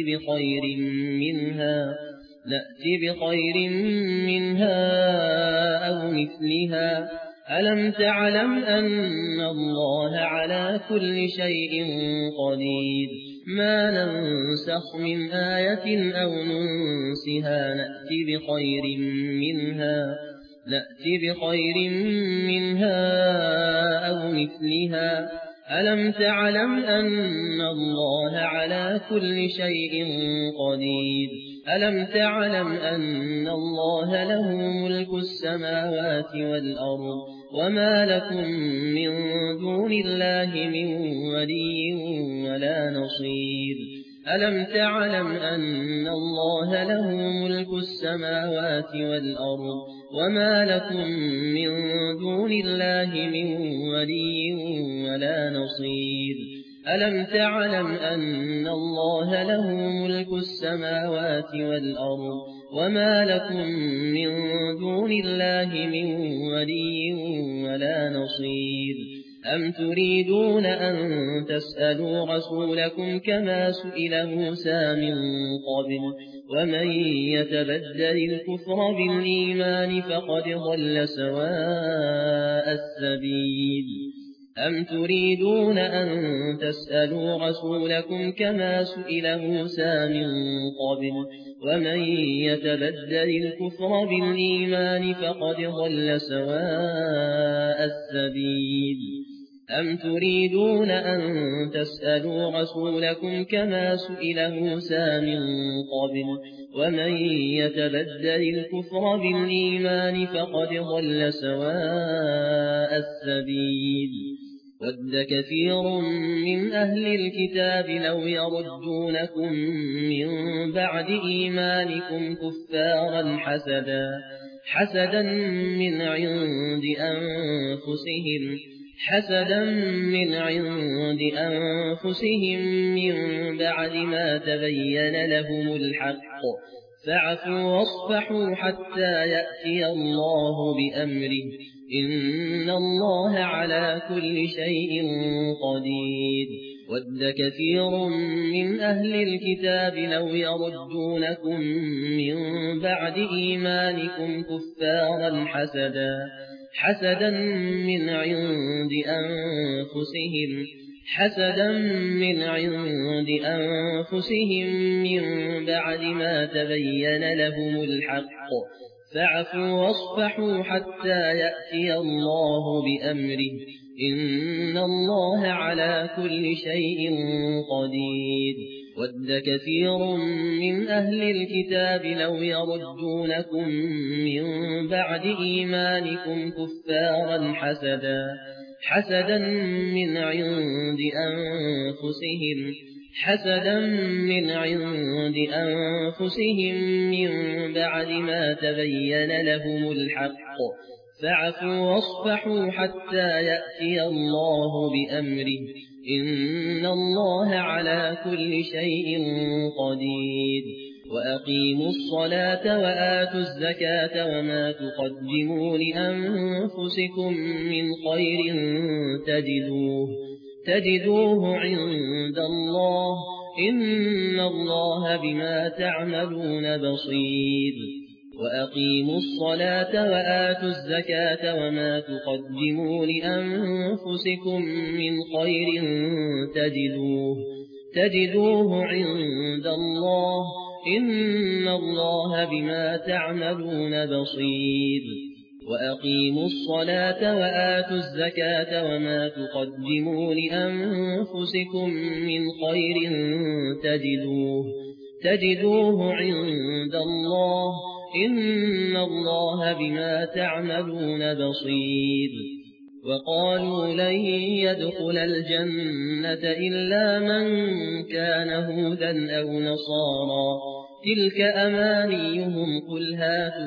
بخير منها أو مثلها. ألم تعلم أن الله على كل شيء قدير. ما ننسخ من آية أو ننسها نأتي بخير منها أو مثلها. ألم تعلم أن الله على كل شيء قدير. ألم تعلم أن الله له ملك السماوات والأرض وما لكم من دون الله من ولي ولا نصير. ألم تعلم أن الله له ملك السماوات والأرض وما لكم من دون الله من ولي ولا نصير. ألم تعلم أن الله له ملك السماوات والأرض وما لكم من دون الله من ولي ولا نصير. أم تريدون أن تسألوا رسولكم كما سئل موسى من قبل ومن يتبدل الكفر بالإيمان فقد ضل سواء السبيل. أم تريدون أن تسألوا رسولكم كما سئل موسى من قبل ومن يتبدل الكفر بالإيمان فقد ضل سواء السبيل. أم تريدون أن تسألوا رسولكم كما سئل موسى من قبل ومن يتبدل الكفر بالإيمان فقد ضل سواء السبيل. ود كثير من أهل الكتاب لو يردونكم من بعد إيمانكم كفارا حسدا من عند أنفسهم من بعد ما تبين لهم الحق فاعفوا واصفحوا حتى يأتي الله بأمره إن الله على كل شيء قدير. ود كثير من أهل الكتاب لو يردونكم من بعد إيمانكم كفارا حسدا من عند أنفسهم من بعد ما تبين لهم الحق فاعفوا واصفحوا حتى يأتي الله بأمره إن الله على كل شيء قدير ود كثير من أهل الكتاب لو يردونكم من بعد إيمانكم كفارا حسدا من عند أنفسهم من بعد ما تبين لهم الحق فاعفوا واصفحوا حتى يأتي الله بأمره إن الله على كل شيء قدير وأقيموا الصلاة وآتوا الزكاة وما تقدموا لأنفسكم من خير تجدوه عند الله إن الله بما تعملون بصير وأقيموا الصلاة وآتوا الزكاة وما تقدموا لأنفسكم من خير تجدوه عند الله إن الله بما تعملون بصير وأقيموا الصلاة وآتوا الزكاة وما تقدموا لأنفسكم من خير تجدوه عند الله إن الله بما تعملون بصير وقالوا لن يدخل الجنة إلا من كان هودا أو نصارى تلك أمانيهم قل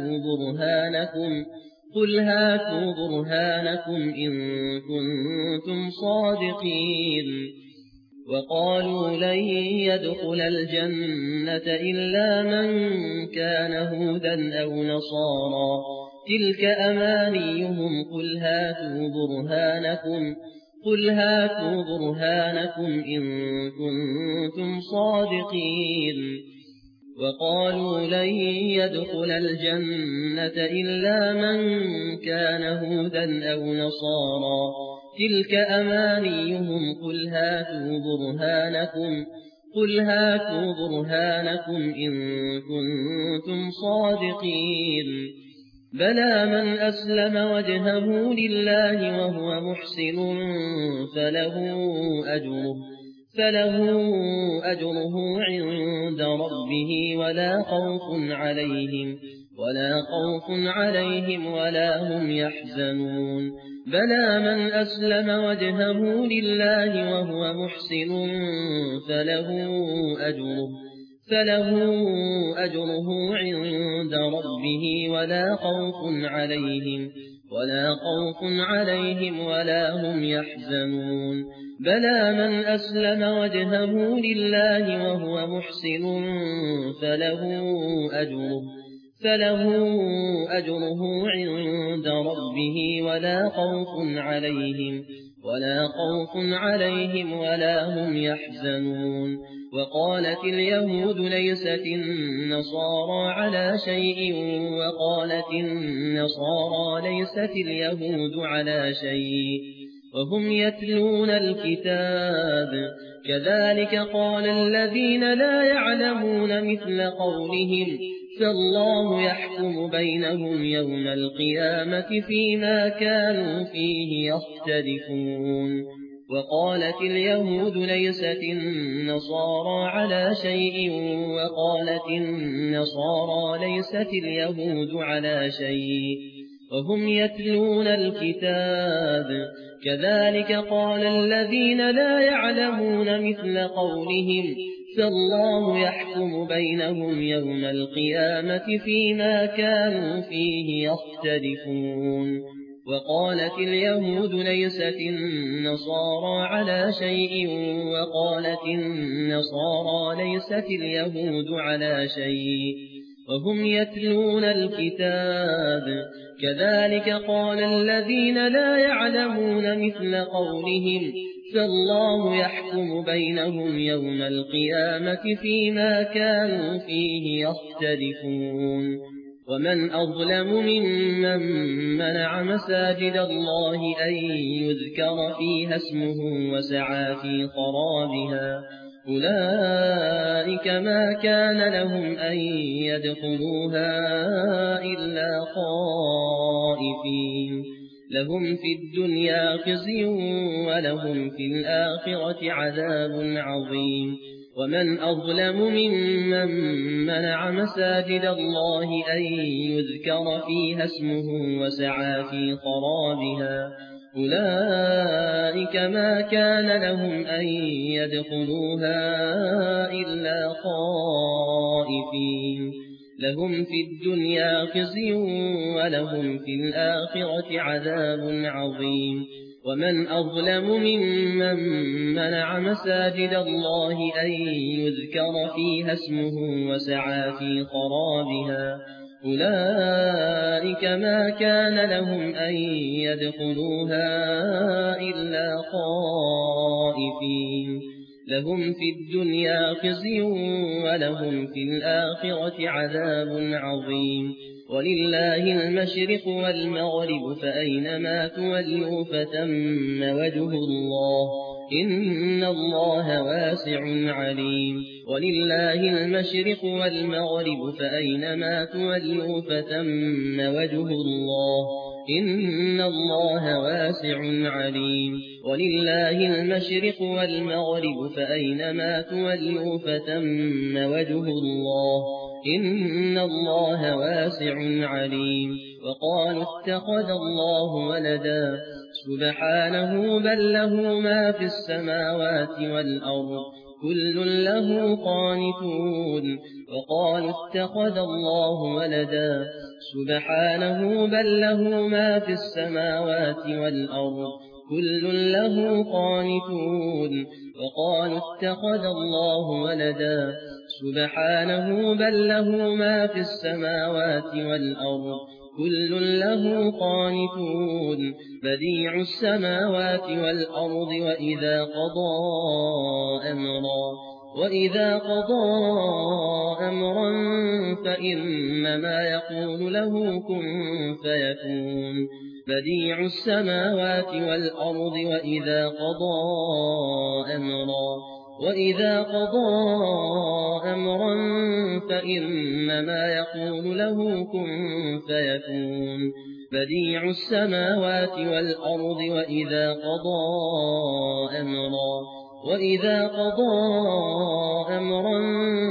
هاتوا برهانكم إن كنتم صادقين وقالوا لن يدخل الجنة إلا من كان هودا أو نصارى تلك أمانيهم قل هاتوا برهانكم إن كنتم صادقين وقالوا لن يدخل الجنة إلا من كان هودا أو نصارى تلك أمانيهم قل هاتوا برهانكم إن كنتم صادقين بلى من أسلم وجهه لله وهو محسن فله أجره عند ربه ولا خوف عليهم ولا هم يحزنون بلى من أسلم وجهه لله وهو محسن فله أجره عند ربه ولا خوف عليهم ولا هم يحزنون بلى من أسلم وجهه لله وهو محسن فله أجره عند ربه ولا خوف عليهم ولا هم يحزنون وقالت اليهود ليست النصارى على شيء وقالت النصارى ليست اليهود على شيء وهم يتلون الكتاب كذلك قال الذين لا يعلمون مثل قولهم فالله يحكم بينهم يوم القيامة فيما كانوا فيه يختلفون وقالت اليهود ليست النصارى على شيء وقالت النصارى ليست اليهود على شيء وهم يتلون الكتاب كذلك قال الذين لا يعلمون مثل قولهم فالله يحكم بينهم يوم القيامة فيما كانوا فيه يختلفون وقالت اليهود ليست النصارى على شيء وقالت النصارى ليست اليهود على شيء وهم يتلون الكتاب كذلك قال الذين لا يعلمون مثل قولهم فالله يحكم بينهم يوم القيامة فيما كانوا فيه يختلفون ومن أظلم ممن منع مساجد الله أن يذكر فيها اسمه وسعى في خرابها أولئك ما كان لهم أن يدخلوها إلا خائفين لهم في الدنيا خزي ولهم في الآخرة عذاب عظيم ومن أظلم ممن منع مساجد الله أن يذكر فيها اسمه وسعى في خرابها أولئك ما كان لهم أن يدخلوها إلا خائفين لهم في الدنيا خزي ولهم في الآخرة عذاب عظيم ومن أظلم ممن منع مساجد الله أن يذكر فيها اسمه وسعى في خرابها أولئك ما كان لهم أن يدخلوها إلا خائفين لهم في الدنيا خزي ولهم في الآخرة عذاب عظيم ولله المشرق والمغرب فأينما تولوا فثم وجه الله إن الله واسع عليم ولله المشرق والمغرب فأينما تولوا فثم وجه الله إن الله واسع عليم ولله المشرق والمغرب فأينما تولوا فثم وجه الله إن الله واسع عليم وقالوا اتخذ الله ولدا سبحانه بل له ما في السماوات والأرض كل له قانتون وقالوا اتخذ الله ولدا سبحانه بل له ما في السماوات والأرض كل له قانتون وقالوا اتخذ الله ولدا سبحانه بل له ما في السماوات والأرض كل له قانتون بديع السماوات والأرض وإذا قضى أمرا فإنما يقول له كن فيكون بديع السماوات والأرض وإذا قضى أمرا فإنما يقول له كن فيكون بديع السماوات والأرض وإذا قضى أمرا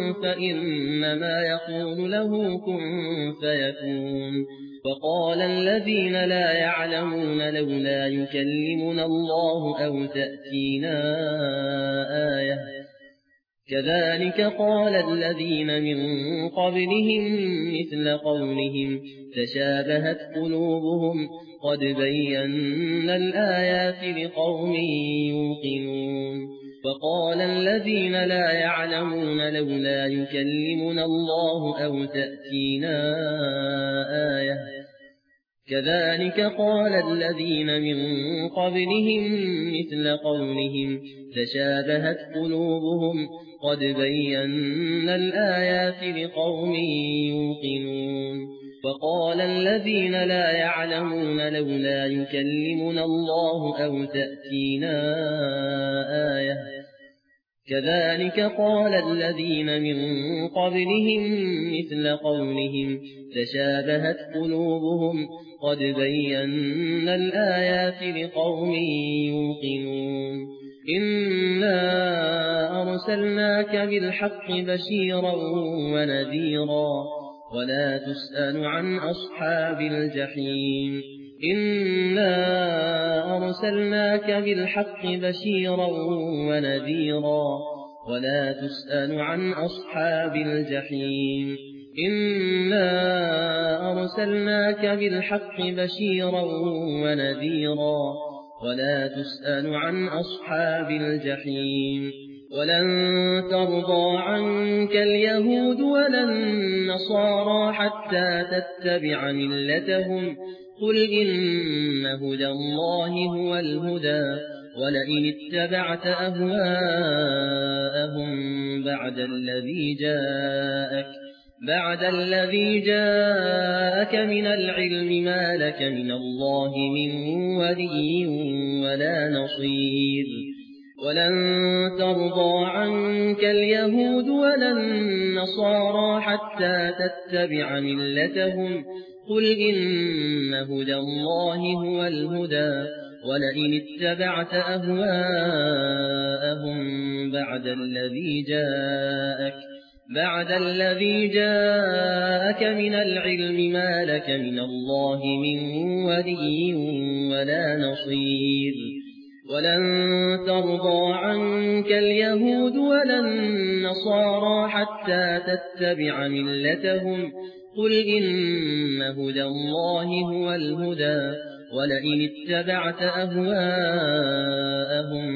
فإنما يقول له كن فيكون وقال الذين لا يعلمون لولا يكلمنا الله أو تأتينا آية كذلك قال الذين من قبلهم مثل قولهم تشابهت قلوبهم قد بينا الآيات لقوم يوقنون وقال الذين لا يعلمون لولا يكلمنا الله أو تأتينا آية كذلك قال الذين من قبلهم مثل قولهم تشابهت قلوبهم قد بينا الآيات لقوم يوقنون وقال الذين لا يعلمون لولا يكلمنا الله أو تأتينا آية كذلك قال الذين من قبلهم مثل قولهم تشابهت قلوبهم قد بينا الآيات لقوم يوقنون إنا أرسلناك بالحق بشيرا ونذيرا ولا تسأل عن أصحاب الجحيم إنا أرسلناك بالحق بشيرا ونذيرا ولا تسأل عن أصحاب الجحيم إنا أرسلناك بالحق بشيرا ونذيرا ولا تسأل عن أصحاب الجحيم ولن ترضى عنك اليهود ولا النصارى حتى تتبع ملتهم قل إن هدى الله هو الهدى ولئن اتبعت أهواءهم بعد الذي جاءك من العلم ما لك من الله من ولي ولا نصير ولن ترضى عنك اليهود ولا النصارى حتى تتبع ملتهم قل إن هدى الله هو الهدى ولئن اتبعت أهواءهم بعد الذي جاءك من العلم ما لك من الله من ولي ولا نصير ولن ترضى عنك اليهود ولا النصارى حتى تتبع ملتهم قل إن هدى الله هو الهدى ولئن اتبعت أهواءهم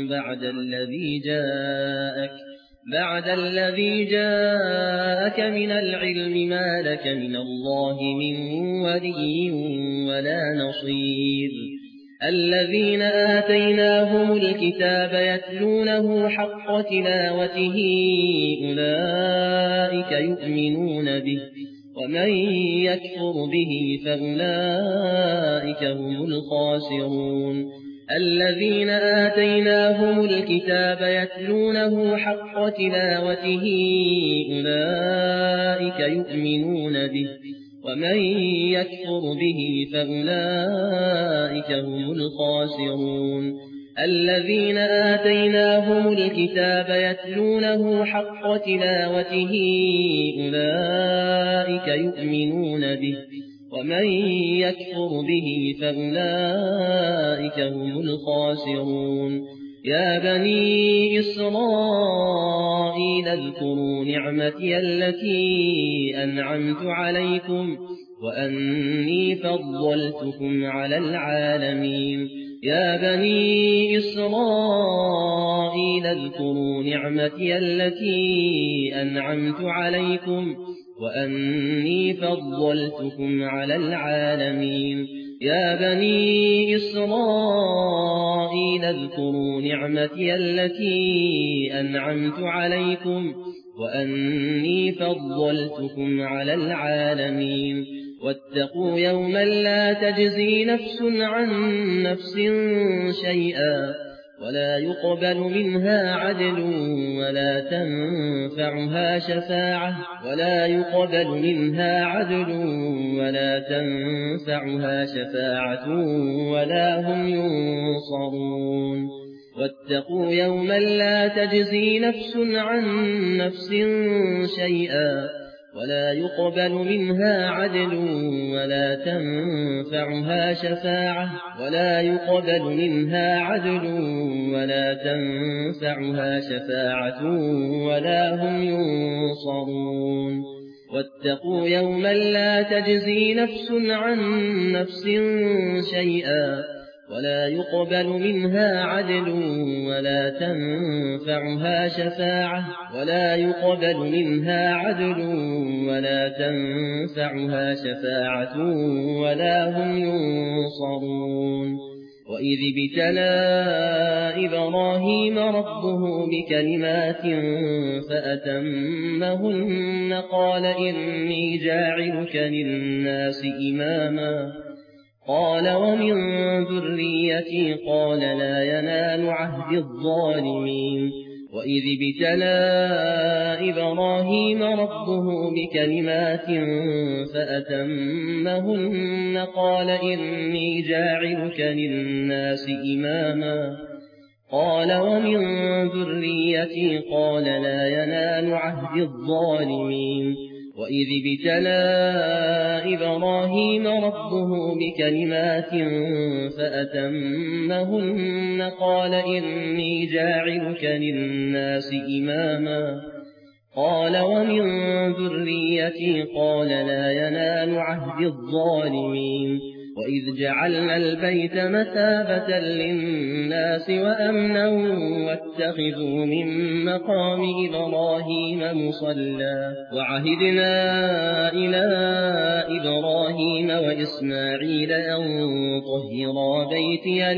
بعد الذي جاءك من العلم ما لك من الله من ولي ولا نصير الذين آتيناهم الكتاب يتلونه حق تلاوته أولئك يؤمنون به ومن يكفر به فأولئك هم الخاسرون الذين آتيناهم الكتاب يتلونه حق تلاوته أولئك يؤمنون به ومن يكفر به فأولئك هم الخاسرون الذين آتيناهم الكتاب يتلونه حق تلاوته أولئك يؤمنون به ومن يكفر به فأولئك هم الخاسرون يا بني إسرائيل اذكروا نعمتي التي أنعمت عليكم وأني فضلتكم على العالمين يا بني إسرائيل اذكروا نعمتي التي أنعمت عليكم وأني فضلتكم على العالمين يا بني إسرائيل اذكروا نعمتي التي أنعمت عليكم وأني فضلتكم على العالمين واتقوا يوما لا تجزي نفس عن نفس شيئا ولا يقبل منها عدل ولا تنفعها شفاعة ولا هم ينصرون واتقوا يوما لا تجزي نفس عن نفس شيئا ولا يقبل منها عدل ولا تنفعها شفاعة ولا هم ينصرون واتقوا يوما لا تجزي نفس عن نفس شيئا ولا يقبل منها عدل ولا تنفعها شفاعة ولا هم ينصرون وإذ ابتلى إبراهيم ربه بكلمات فأتمهن قال إني جاعلك للناس إماما قال ومن ذريتي قال لا ينال عهد الظالمين وإذ ابتلى إبراهيم ربه بكلمات فأتمهن قال إني جاعلك للناس إماما قال ومن ذريتي قال لا ينال عهد الظالمين وإذ ابتلى إبراهيم ربه بكلمات فأتمهن قال إني جاعلك للناس إماما قال ومن ذريتي قال لا ينال عهد الظالمين وإذ جعلنا البيت مثابة للناس وأمنا واتخذوا من مقام إبراهيم مصلى وعهدنا إلى إبراهيم وإسماعيل أن طهرا بيتي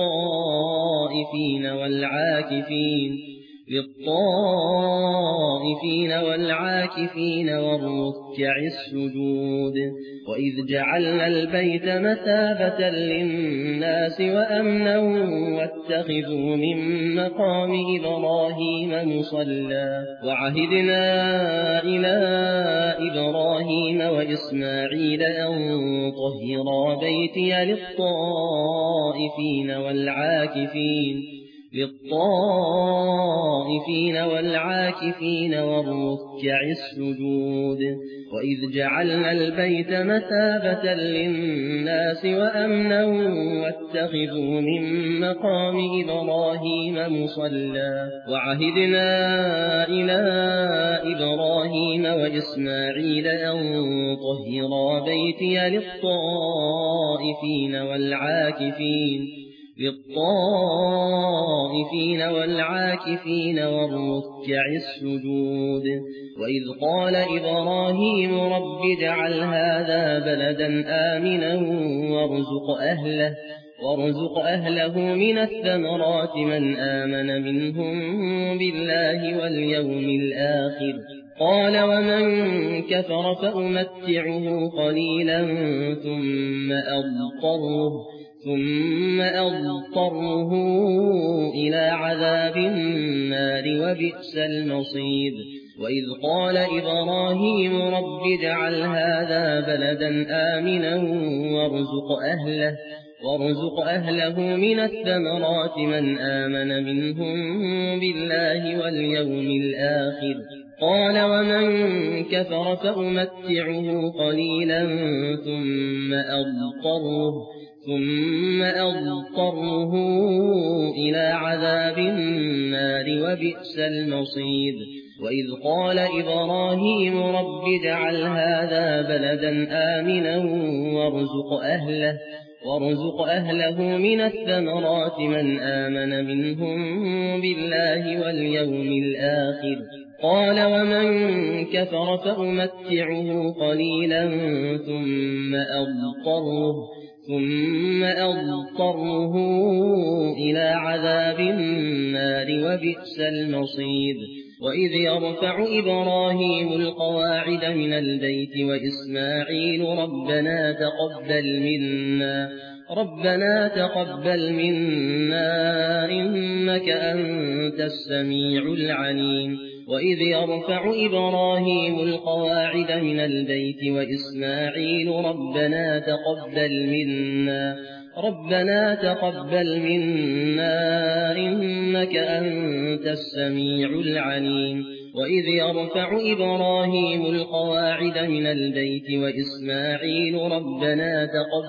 للطائفين والعاكفين والركع السجود وإذ جعلنا البيت مثابة للناس وأمنا واتخذوا من مقام إبراهيم مصلى وعهدنا إلى إبراهيم وإسماعيل أن طهرا بيتي للطائفين والعاكفين والركع السجود وإذ جعلنا البيت مثابة للناس وأمنا واتخذوا من مقام إبراهيم مصلى وعهدنا إلى إبراهيم وإسماعيل أن طهرا بيتي للطائفين والعاكفين والركع السجود وإذ قال إبراهيم رب اجعل هذا بلدا آمنا وارزق أهله من الثمرات من آمن منهم بالله واليوم الآخر قال ومن كفر فأمتعه قليلا ثم أضطره إلى عذاب النار وبئس المصير وإذ قال إبراهيم رب اجعل هذا بلدا آمنا وارزق أهله من الثمرات من آمن منهم بالله واليوم الآخر قال ومن كفر فأمتعه قليلا ثم أضطره إلى عذاب النار وبئس المصير وإذ قال إبراهيم رب اجعل هذا بلدا آمنا وارزق أهله من الثمرات من آمن منهم بالله واليوم الآخر قال ومن كفر فأمتعه قليلا ثم أضطره إلى عذاب النار وبئس المصير وإذ يرفع إبراهيم القواعد من البيت وإسماعيل ربنا تقبل منا إنك أنت السميع العليم وإذ يرفع إبراهيم القواعد من البيت وإسماعيل ربنا تقبل منا إنك أنت السميع العليم وإذ يرفع إبراهيم القواعد من البيت وإسماعيل ربنا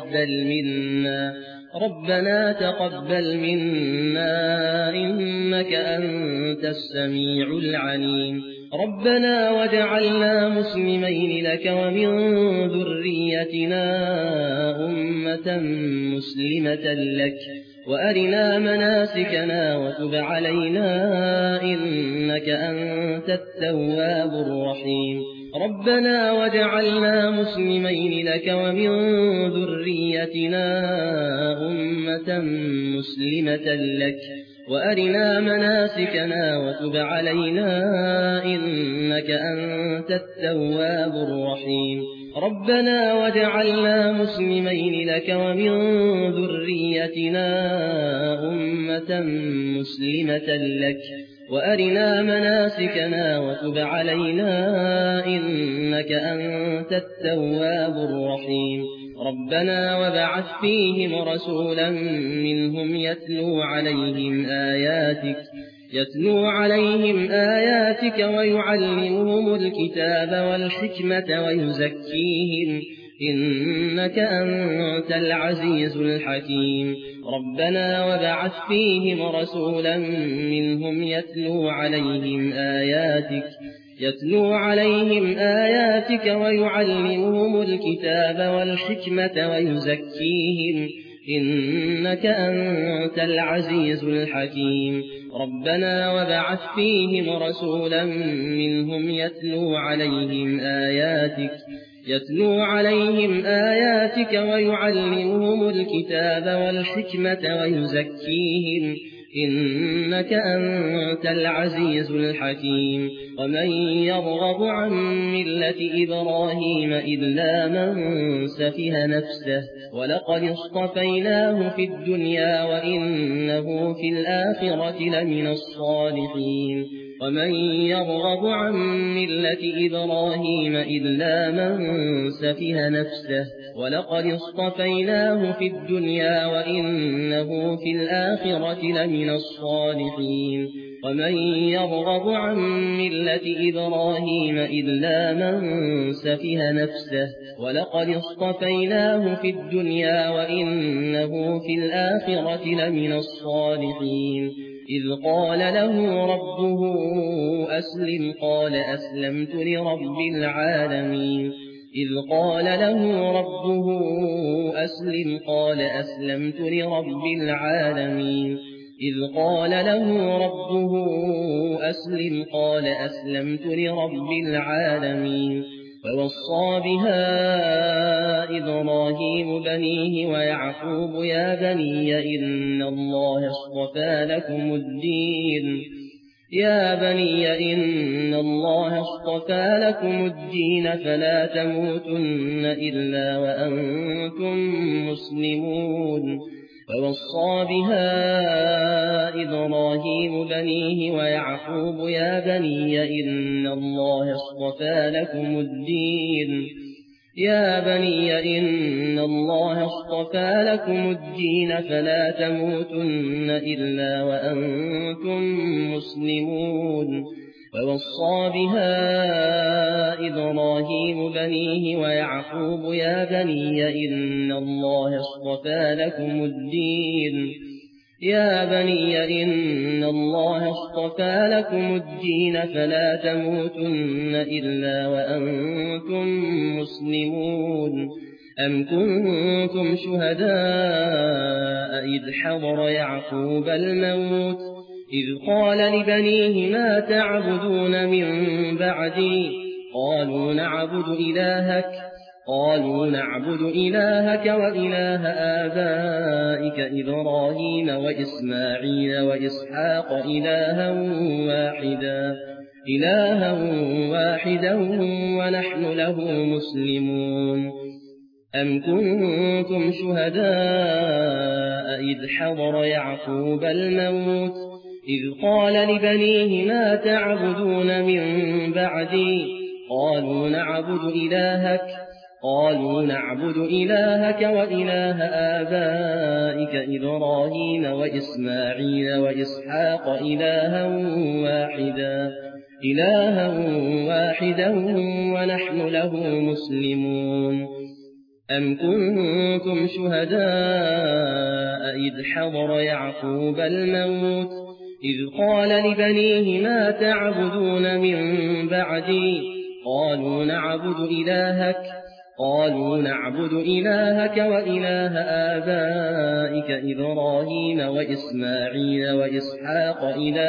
تقبل منا إنك أنت السميع العليم ربنا واجعلنا مسلمين لك ومن ذريتنا أمة مسلمة لك وأرنا مناسكنا وتب علينا إنك أنت التواب الرحيم ربنا واجعلنا مسلمين لك ومن ذريتنا أمة مسلمة لك وأرنا مناسكنا وتب علينا إنك أنت التواب الرحيم ربنا واجعلنا مسلمين لك ومن ذريتنا أمة مسلمة لك وأرنا مناسكنا وتب علينا إنك أنت التواب الرحيم ربنا وابعث فيهم رسولا منهم يتلو عليهم آياتك ويعلمهم الكتاب والحكمة ويزكيهم إنك أنت العزيز الحكيم ربنا وابعث فيهم رسولا منهم يتلو يتلو عليهم آياتك ويعلمهم الكتاب والحكمة ويزكيهم إنك أنت العزيز الحكيم ربنا وابعث فيهم رسولا منهم يتلو عليهم آياتك ويعلمهم الكتاب والحكمة ويزكيهم إنك أنت العزيز الحكيم ومن يرغب عن ملة إبراهيم إلا من سفه نفسه ولقد اصطفيناه في الدنيا وإنه في الآخرة لمن الصالحين ومن يرغب عن ملة إبراهيم إلا من سفه نفسه ولقد اصطفيناه في الدنيا وإنه في الآخرة لمن الصالحين ومن يرغب عن ملة إبراهيم إلا من سفه نفسه ولقد اصطفيناه في الدنيا وإنه في الآخرة لمن الصالحين إذ قال له ربه أسلم قال أسلمت لرب العالمين إذ قال له ربه أسلم قال أسلمت لرب العالمين إذ قال له ربه أسلم قال أسلمت لرب العالمين فوصى بها إبراهيم بنيه ويعقوب يا بني إن الله اصطفى لكم الدين فلا تموتن إلا وأنتم مسلمون فوصى بها إبراهيم بنيه ويعقوب يا بني إن الله اصطفى لكم الدين فلا تموتن إلا وأنتم مسلمون فوصى بها إبراهيم بنيه ويعقوب يا بني إن الله اصطفى لكم الدين فلا تموتن إلا وأنتم مسلمون أم كنتم شهداء إذ حضر يعقوب الموت إذ قال لبنيه ما تعبدون من بعدي قالوا نعبد إلهك وإله آبائك إبراهيم وإسماعيل وإسحاق إلها واحدا ونحن له مسلمون أم كنتم شهداء إذ حضر يعقوب الموت إذ قال لبنيه ما تعبدون من بعدي قالوا نعبد إلهك وإله آبائك إبراهيم وإسماعيل وإسحاق إلها واحدا ونحن له مسلمون أم كنتم شهداء إذ حضر يعقوب الموت إذ قال لبنيه ما تعبدون من بعدي قالوا نعبد إلهك وإله آبائك إبراهيم وإسماعيل وإسحاق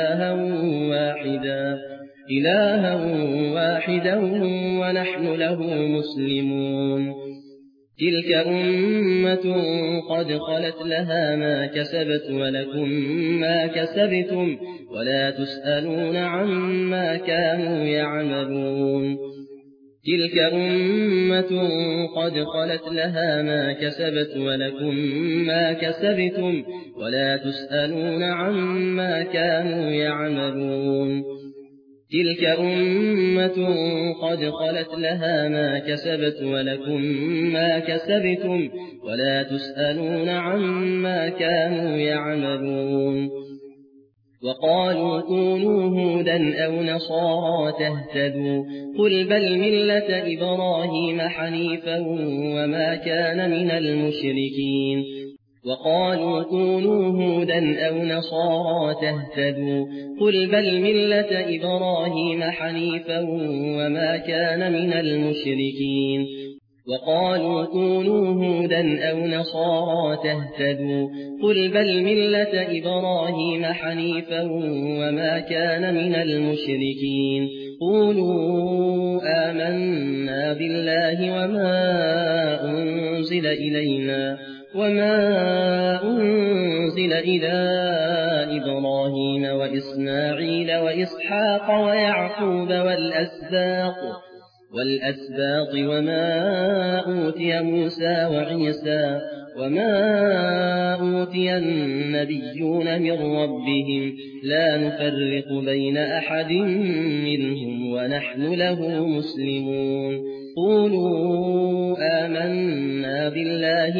إلها واحدا ونحن له مسلمون تلك أمة قد خلت لها ما كسبت ولكم ما كسبتم ولا تسألون عما كانوا يعملون تلك أمة قد خلت لها ما كسبت ولكم ما كسبتم ولا تسألون عما كانوا يعملون تلك أمة قد خلت لها ما كسبت ولكم ما كسبتم ولا تسألون عما كانوا يعملون وقالوا كونوا هودا أو نصارى تهتدوا قل بل ملة إبراهيم حنيفا وما كان من المشركين وقالوا كونوا هودا أو نصارى تهتدوا قل بل ملة إبراهيم حنيفا وما كان من المشركين وقالوا كونوا هودا أو نصارى تهتدوا قل بل ملة إبراهيم حنيفا وما كان من المشركين قولوا آمنا بالله وما أنزل إلى إبراهيم وإسماعيل وإسحاق ويعقوب والأسباط وما أوتي موسى وعيسى وما أوتي النبيون من ربهم لا نفرق بين أحد منهم ونحن له مسلمون قولوا آمنا بالله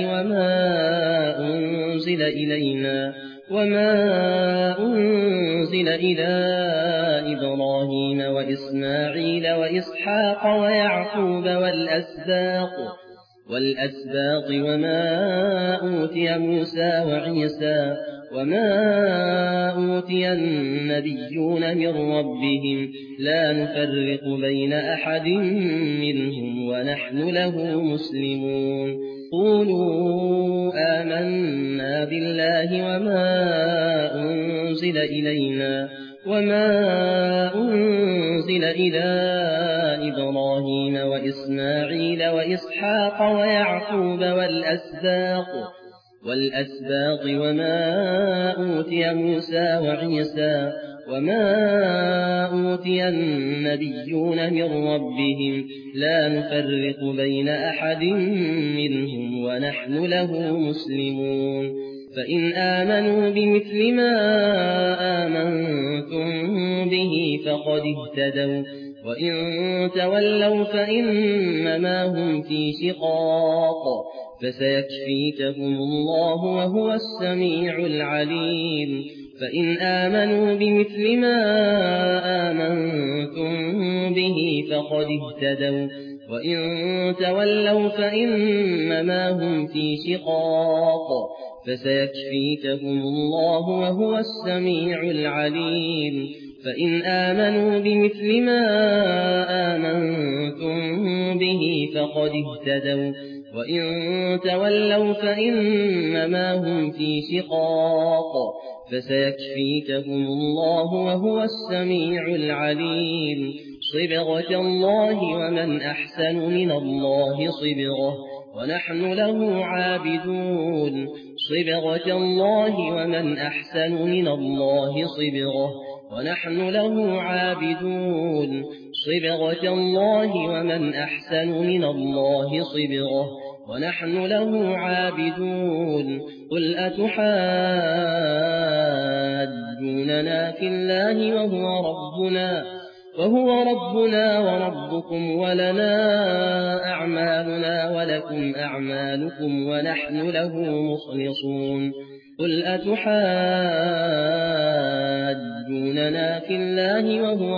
وما أنزل إلى إبراهيم وإسماعيل وإسحاق ويعقوب والأسباط وما أوتي موسى وعيسى وما أوتي النبيون من ربهم لا نفرق بين أحد منهم ونحن له مسلمون قولوا آمنا بالله وما أنزل إلى إبراهيم وإسماعيل وإسحاق ويعقوب والأسباط وما أوتي موسى وعيسى وما أوتي النبيون من ربهم لا نفرق بين أحد منهم ونحن له مسلمون فإن آمنوا بمثل ما آمنتم به فقد اهتدوا وإن تولوا فإنما هم في شقاق فسيكفيكهم الله وهو السميع العليم فإن آمنوا بمثل ما آمنتم به فقد اهتدوا وإن تولوا فإنما هم في شقاق فسيكفيكهم الله وهو السميع العليم فإن آمنوا بمثل ما آمنتم به فقد اهتدوا وإن تولوا فإنما هم في شقاق فسيكفيكهم الله وهو السميع العليم صبغة الله ومن أحسن من الله صبغة ونحن له عابدون صبغة الله ومن أحسن من الله صبغة ونحن له عابدون صبغة الله ومن أحسن من الله صبغة ونحن له عابدون قل أتحاجوننا في الله وهو ربنا وربكم ولنا أعمالنا ولكم أعمالكم ونحن له مخلصون قل أتحاجوننا في الله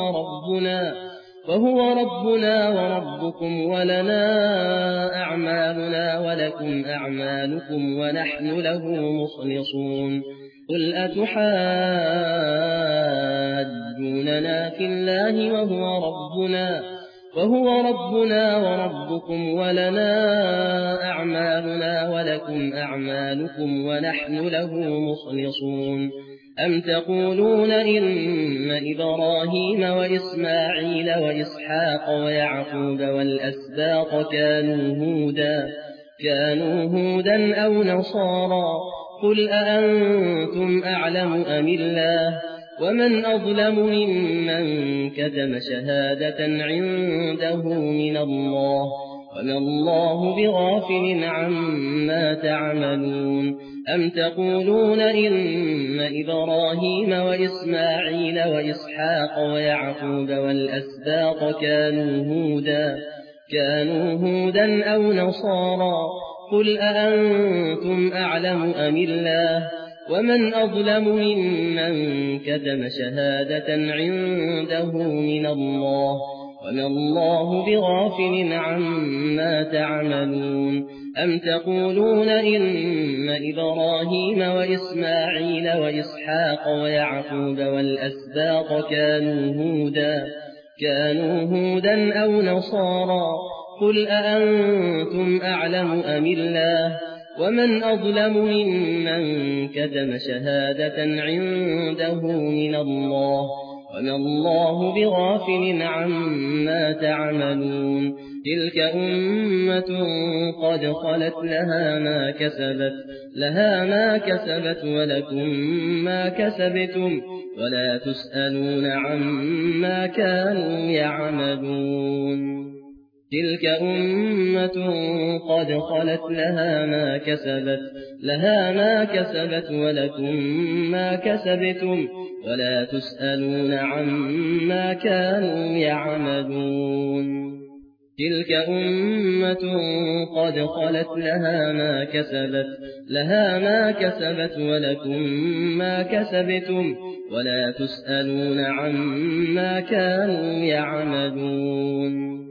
وهو ربنا وربكم ولنا أعمالنا ولكم أعمالكم ونحن له مخلصون قل أتحاجوننا في الله وهو ربنا وربكم ولنا أعمالنا ولكم أعمالكم ونحن له مخلصون أم تقولون إن إبراهيم وإسماعيل وإسحاق ويعقوب والأسباط كانوا هودا أو نصارى قل أأنتم أعلم أم الله ومن أظلم ممن كتم شهادة عنده من الله وما الله بغافل عما تعملون أم تقولون إن إبراهيم وإسماعيل وإسحاق ويعقوب والأسباط كانوا هودا أو نصارى قل أأنتم أعلم أم الله ومن أظلم ممن كتم شهادة عنده من الله وما الله بغافل عما تعملون أم تقولون إن إبراهيم وإسماعيل وإسحاق ويعقوب والأسباط كانوا هودا أو نصارى قل أأنتم أعلم أم الله ومن أظلم ممن كتم شهادة عنده من الله وما الله بغافل عما تعملون تلك أمة قد خلت لها ما كسبت ولكم ما كسبتم ولا تسألون عما كانوا يعملون تلك أمة قد خلت لها ما كسبت ولكم ما كسبتم ولا تسألون عما كانوا يعملون تلك أمة قد خلت لها ما كسبت ولكم ما كسبتم ولا تسألون عما كانوا يعملون